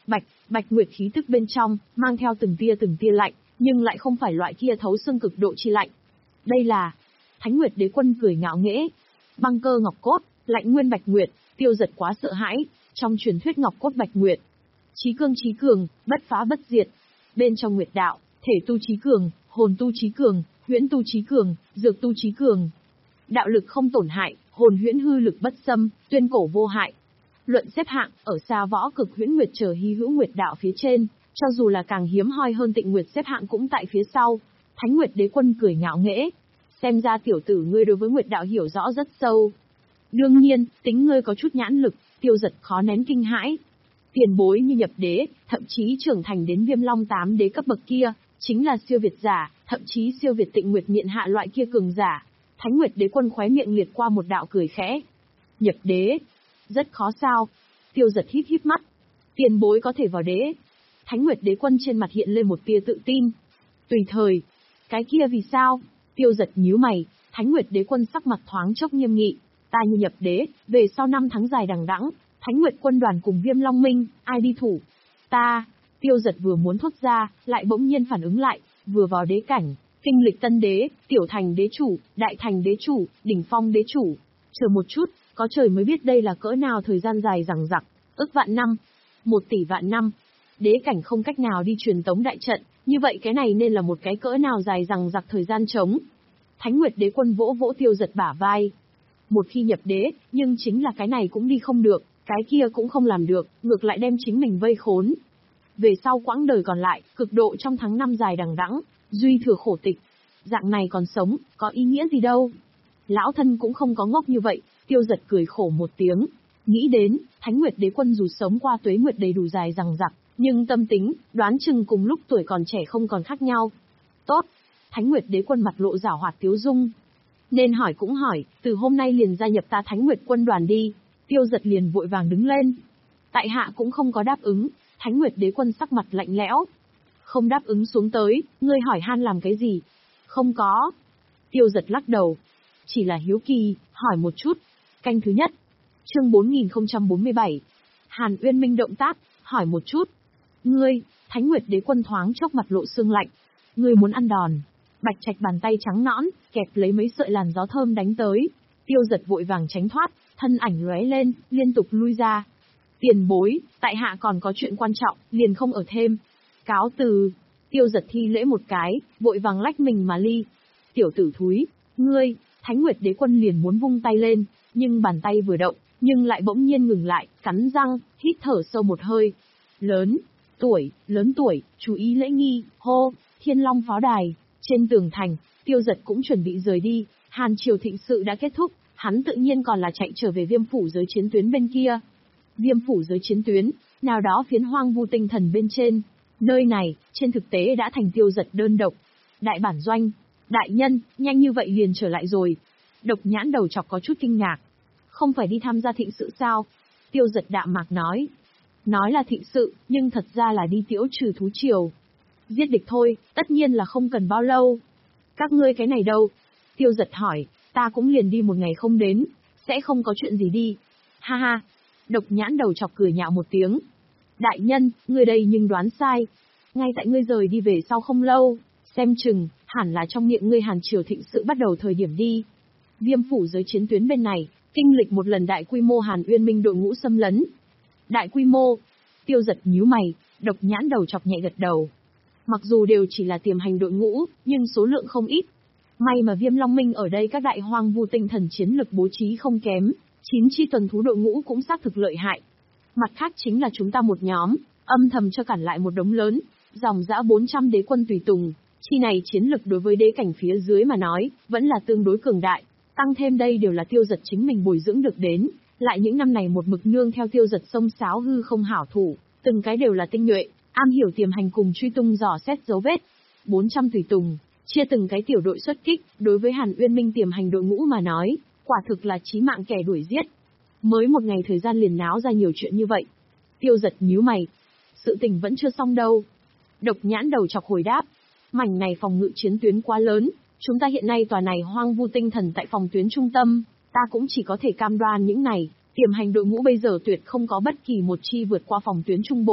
Bạch, bạch nguyệt khí tức bên trong, mang theo từng tia từng tia lạnh, nhưng lại không phải loại kia thấu xương cực độ chi lạnh. Đây là... Thánh Nguyệt Đế Quân cười ngạo nghễ. Băng cơ ngọc cốt, lạnh nguyên bạch nguyệt, Tiêu Giật quá sợ hãi, trong truyền thuyết ngọc cốt bạch nguyệt. Chí cương chí cường, bất phá bất diệt. Bên trong nguyệt đạo, thể tu chí cường, hồn tu chí cường, huyễn tu chí cường, dược tu chí cường. Đạo lực không tổn hại, hồn huyễn hư lực bất xâm, tuyên cổ vô hại. Luận xếp hạng, ở xa võ cực huyễn nguyệt trở hy hữu nguyệt đạo phía trên, cho dù là càng hiếm hoi hơn Tịnh Nguyệt xếp hạng cũng tại phía sau. Thánh Nguyệt Đế Quân cười ngạo nghễ. Xem ra tiểu tử ngươi đối với nguyệt đạo hiểu rõ rất sâu. Đương nhiên, tính ngươi có chút nhãn lực, Tiêu Giật khó nén kinh hãi. Tiền bối như nhập đế, thậm chí trưởng thành đến Viêm Long tám đế cấp bậc kia, chính là siêu việt giả, thậm chí siêu việt Tịnh Nguyệt miện hạ loại kia cường giả. Thánh Nguyệt Đế Quân khóe miệng liệt qua một đạo cười khẽ. Nhập đế, rất khó sao? Tiêu Giật híp híp mắt. Tiền bối có thể vào đế. Thánh Nguyệt Đế Quân trên mặt hiện lên một tia tự tin. Tùy thời. Cái kia vì sao? Tiêu Giật nhíu mày. Thánh Nguyệt Đế Quân sắc mặt thoáng chốc nghiêm nghị. Ta như nhập đế, về sau năm tháng dài đằng đẵng, Thánh Nguyệt Quân đoàn cùng Viêm Long Minh, ai đi thủ? Ta. Tiêu Giật vừa muốn thốt ra, lại bỗng nhiên phản ứng lại, vừa vào đế cảnh, kinh lịch tân đế, tiểu thành đế chủ, đại thành đế chủ, đỉnh phong đế chủ. Chờ một chút, có trời mới biết đây là cỡ nào thời gian dài dằng dặc, ức vạn năm, một tỷ vạn năm. Đế cảnh không cách nào đi truyền tống đại trận, như vậy cái này nên là một cái cỡ nào dài dằng dặc thời gian trống. Thánh Nguyệt Đế Quân vỗ vỗ Tiêu Giật bả vai. Một khi nhập đế, nhưng chính là cái này cũng đi không được, cái kia cũng không làm được, ngược lại đem chính mình vây khốn. Về sau quãng đời còn lại, cực độ trong tháng năm dài đằng đẵng, duy thừa khổ tịch. Dạng này còn sống, có ý nghĩa gì đâu. Lão thân cũng không có ngốc như vậy, Tiêu Giật cười khổ một tiếng. Nghĩ đến, Thánh Nguyệt Đế Quân dù sống qua tuế nguyệt đầy đủ dài dằng dặc, nhưng tâm tính, đoán chừng cùng lúc tuổi còn trẻ không còn khác nhau. Tốt. Thánh Nguyệt Đế Quân mặt lộ giảo hoạt tiếu dung. Nên hỏi cũng hỏi, từ hôm nay liền gia nhập ta Thánh Nguyệt Quân đoàn đi. Tiêu Giật liền vội vàng đứng lên. Tại hạ cũng không có đáp ứng. Thánh Nguyệt Đế Quân sắc mặt lạnh lẽo. Không đáp ứng xuống tới, ngươi hỏi han làm cái gì? Không có. Tiêu Giật lắc đầu. Chỉ là hiếu kỳ, hỏi một chút. Canh thứ nhất. Chương bốn nghìn không trăm bốn mươi bảy. Hàn Uyên Minh động tác, hỏi một chút. Ngươi, Thánh Nguyệt Đế Quân thoáng chốc mặt lộ sương lạnh. Ngươi muốn ăn đòn. Bạch Trạch bàn tay trắng nõn, kẹp lấy mấy sợi làn gió thơm đánh tới. Tiêu Giật vội vàng tránh thoát, thân ảnh lóe lên, liên tục lui ra. Tiền bối, tại hạ còn có chuyện quan trọng, liền không ở thêm. Cáo từ. Tiêu Giật thi lễ một cái, vội vàng lách mình mà ly. Tiểu tử thúi, ngươi, Thánh Nguyệt Đế Quân liền muốn vung tay lên, nhưng bàn tay vừa động, nhưng lại bỗng nhiên ngừng lại, cắn răng, hít thở sâu một hơi. Lớn, tuổi, lớn tuổi, chú ý lễ nghi, hô, Thiên Long pháo đài. Trên tường thành, Tiêu Giật cũng chuẩn bị rời đi, Hàn Triều thịnh sự đã kết thúc, hắn tự nhiên còn là chạy trở về Viêm phủ giới chiến tuyến bên kia. Viêm phủ giới chiến tuyến, nào đó phiến hoang vu tinh thần bên trên. Nơi này, trên thực tế đã thành Tiêu Giật đơn độc. Đại bản doanh, đại nhân, nhanh như vậy liền trở lại rồi. Độc Nhãn đầu chọc có chút kinh ngạc. Không phải đi tham gia thịnh sự sao? Tiêu Giật đạm mạc nói. Nói là thịnh sự, nhưng thật ra là đi tiễu trừ thú triều. Giết địch thôi, tất nhiên là không cần bao lâu. Các ngươi cái này đâu? Tiêu Giật hỏi, ta cũng liền đi một ngày không đến, sẽ không có chuyện gì đi. Ha ha. Độc Nhãn đầu chọc cười nhạo một tiếng. Đại nhân, ngươi đây nhưng đoán sai. Ngay tại ngươi rời đi về sau không lâu, xem chừng, hẳn là trong miệng ngươi Hàn Triều thịnh sự bắt đầu thời điểm đi. Viêm phủ giới chiến tuyến bên này, kinh lịch một lần đại quy mô Hàn Uyên Minh đội ngũ xâm lấn. Đại quy mô. Tiêu Giật nhíu mày, Độc Nhãn đầu chọc nhẹ gật đầu. Mặc dù đều chỉ là tiềm hành đội ngũ, nhưng số lượng không ít. May mà Viêm Long Minh ở đây các đại hoang vu tinh thần chiến lực bố trí không kém, chín chi tuần thú đội ngũ cũng xác thực lợi hại. Mặt khác chính là chúng ta một nhóm, âm thầm cho cản lại một đống lớn, dòng dã bốn trăm đế quân tùy tùng, chi này chiến lực đối với đế cảnh phía dưới mà nói, vẫn là tương đối cường đại, tăng thêm đây đều là Tiêu Giật chính mình bồi dưỡng được đến, lại những năm này một mực nương theo Tiêu Giật xông xáo hư không hảo thủ, từng cái đều là tinh nhuệ, am hiểu tiềm hành cùng truy tung dò xét dấu vết. bốn trăm tùy tùng, chia từng cái tiểu đội xuất kích, đối với Hàn Uyên Minh tiềm hành đội ngũ mà nói, quả thực là chí mạng kẻ đuổi giết. Mới một ngày thời gian liền náo ra nhiều chuyện như vậy. Tiêu Giật nhíu mày. Sự tình vẫn chưa xong đâu. Độc Nhãn đầu chọc hồi đáp. Mảnh này phòng ngự chiến tuyến quá lớn, chúng ta hiện nay tòa này hoang vu tinh thần tại phòng tuyến trung tâm, ta cũng chỉ có thể cam đoan những này, tiềm hành đội ngũ bây giờ tuyệt không có bất kỳ một chi vượt qua phòng tuyến trung bộ.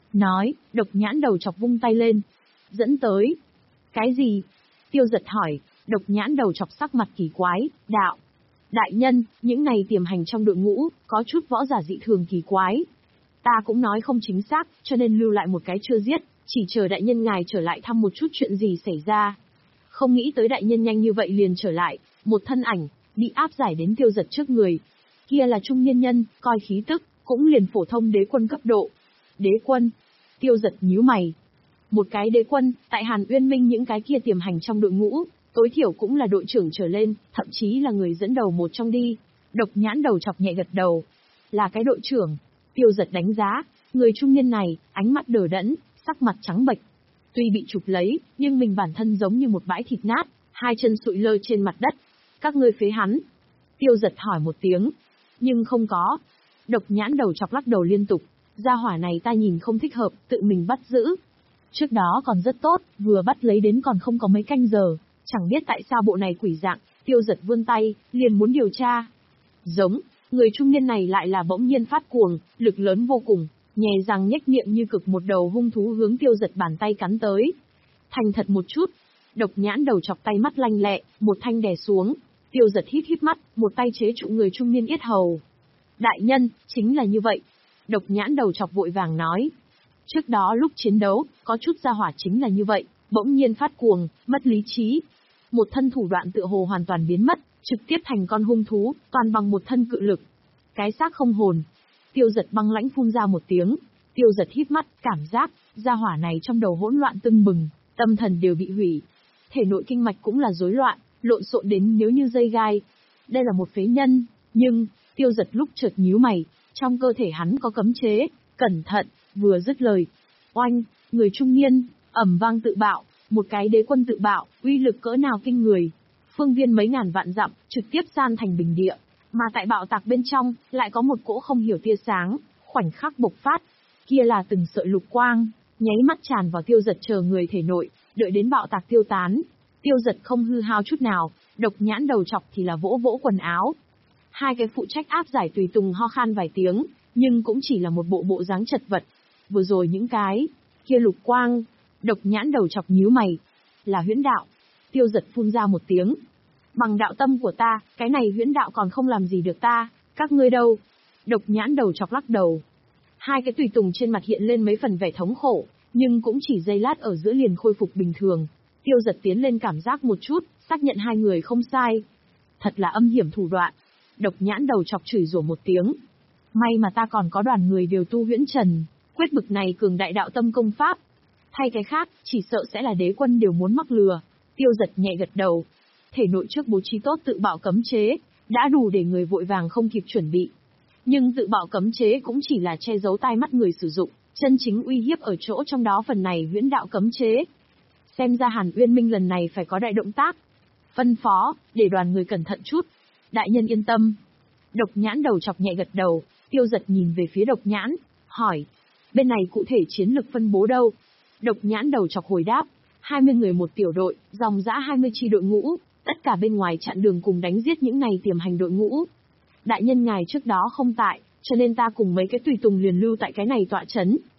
Nói, độc nhãn đầu chọc vung tay lên. Dẫn tới. Cái gì? Tiêu Giật hỏi, độc nhãn đầu chọc sắc mặt kỳ quái, đạo. Đại nhân, những này tiềm hành trong đội ngũ, có chút võ giả dị thường kỳ quái. Ta cũng nói không chính xác, cho nên lưu lại một cái chưa giết, chỉ chờ đại nhân ngài trở lại thăm một chút chuyện gì xảy ra. Không nghĩ tới đại nhân nhanh như vậy liền trở lại, một thân ảnh, bị áp giải đến Tiêu Giật trước người. Kia là trung niên nhân, coi khí tức, cũng liền phổ thông đế quân cấp độ. Đế quân. Tiêu Giật nhíu mày. Một cái đế quân, tại Hàn Uyên Minh những cái kia tiềm hành trong đội ngũ, tối thiểu cũng là đội trưởng trở lên, thậm chí là người dẫn đầu một trong đi. Độc nhãn đầu chọc nhẹ gật đầu. Là cái đội trưởng. Tiêu Giật đánh giá, người trung niên này, ánh mắt đờ đẫn, sắc mặt trắng bệch. Tuy bị chụp lấy, nhưng mình bản thân giống như một bãi thịt nát, hai chân sụi lơ trên mặt đất. Các ngươi phế hắn. Tiêu Giật hỏi một tiếng. Nhưng không có. Độc nhãn đầu chọc lắc đầu liên tục. Gia hỏa này ta nhìn không thích hợp, tự mình bắt giữ. Trước đó còn rất tốt, vừa bắt lấy đến còn không có mấy canh giờ. Chẳng biết tại sao bộ này quỷ dạng. Tiêu Giật vươn tay, liền muốn điều tra. Giống, người trung niên này lại là bỗng nhiên phát cuồng, lực lớn vô cùng, nhè răng nhếch miệng như cực một đầu hung thú hướng Tiêu Giật bàn tay cắn tới. Thành thật một chút. Độc nhãn đầu chọc tay mắt lanh lẹ, một thanh đè xuống. Tiêu Giật híp híp mắt, một tay chế trụ người trung niên yết hầu. Đại nhân, chính là như vậy. Độc nhãn đầu chọc vội vàng nói. Trước đó lúc chiến đấu, có chút gia hỏa chính là như vậy, bỗng nhiên phát cuồng, mất lý trí. Một thân thủ đoạn tựa hồ hoàn toàn biến mất, trực tiếp thành con hung thú, toàn bằng một thân cự lực. Cái xác không hồn. Tiêu Giật băng lãnh phun ra một tiếng. Tiêu Giật híp mắt, cảm giác, gia hỏa này trong đầu hỗn loạn tưng bừng, tâm thần đều bị hủy. Thể nội kinh mạch cũng là rối loạn, lộn xộn đến nếu như dây gai. Đây là một phế nhân, nhưng, Tiêu Giật lúc chợt nhíu mày, trong cơ thể hắn có cấm chế, cẩn thận, vừa dứt lời. Oanh, người trung niên, ầm vang tự bạo, một cái đế quân tự bạo, uy lực cỡ nào kinh người. Phương viên mấy ngàn vạn dặm, trực tiếp san thành bình địa, mà tại bạo tạc bên trong, lại có một cỗ không hiểu tia sáng, khoảnh khắc bộc phát. Kia là từng sợi lục quang, nháy mắt tràn vào Tiêu Giật chờ người thể nội, đợi đến bạo tạc tiêu tán. Tiêu Giật không hư hao chút nào, độc nhãn đầu chọc thì là vỗ vỗ quần áo. Hai cái phụ trách áp giải tùy tùng ho khan vài tiếng, nhưng cũng chỉ là một bộ bộ dáng chật vật. Vừa rồi những cái kia lục quang, độc nhãn đầu chọc nhíu mày. Là huyễn đạo. Tiêu Giật phun ra một tiếng. Bằng đạo tâm của ta, cái này huyễn đạo còn không làm gì được ta, các ngươi đâu? Độc nhãn đầu chọc lắc đầu. Hai cái tùy tùng trên mặt hiện lên mấy phần vẻ thống khổ, nhưng cũng chỉ giây lát ở giữa liền khôi phục bình thường. Tiêu Giật tiến lên cảm giác một chút, xác nhận hai người không sai. Thật là âm hiểm thủ đoạn. Độc nhãn đầu chọc chửi rủa một tiếng. May mà ta còn có đoàn người đều tu huyễn trần, quyết bực này cường đại đạo tâm công pháp. Thay cái khác, chỉ sợ sẽ là đế quân đều muốn mắc lừa. Tiêu Giật nhẹ gật đầu. Thể nội trước bố trí tốt tự bạo cấm chế, đã đủ để người vội vàng không kịp chuẩn bị. Nhưng tự bạo cấm chế cũng chỉ là che giấu tai mắt người sử dụng, chân chính uy hiếp ở chỗ trong đó phần này huyễn đạo cấm chế. Xem ra Hàn Uyên Minh lần này phải có đại động tác. Phân phó, để đoàn người cẩn thận chút. Đại nhân yên tâm. Độc nhãn đầu chọc nhẹ gật đầu, Tiêu Giật nhìn về phía độc nhãn, hỏi. Bên này cụ thể chiến lực phân bố đâu? Độc nhãn đầu chọc hồi đáp. hai mươi người một tiểu đội, dòng dã hai mươi chi đội ngũ, tất cả bên ngoài chặn đường cùng đánh giết những này tiềm hành đội ngũ. Đại nhân ngài trước đó không tại, cho nên ta cùng mấy cái tùy tùng liền lưu tại cái này tọa chấn.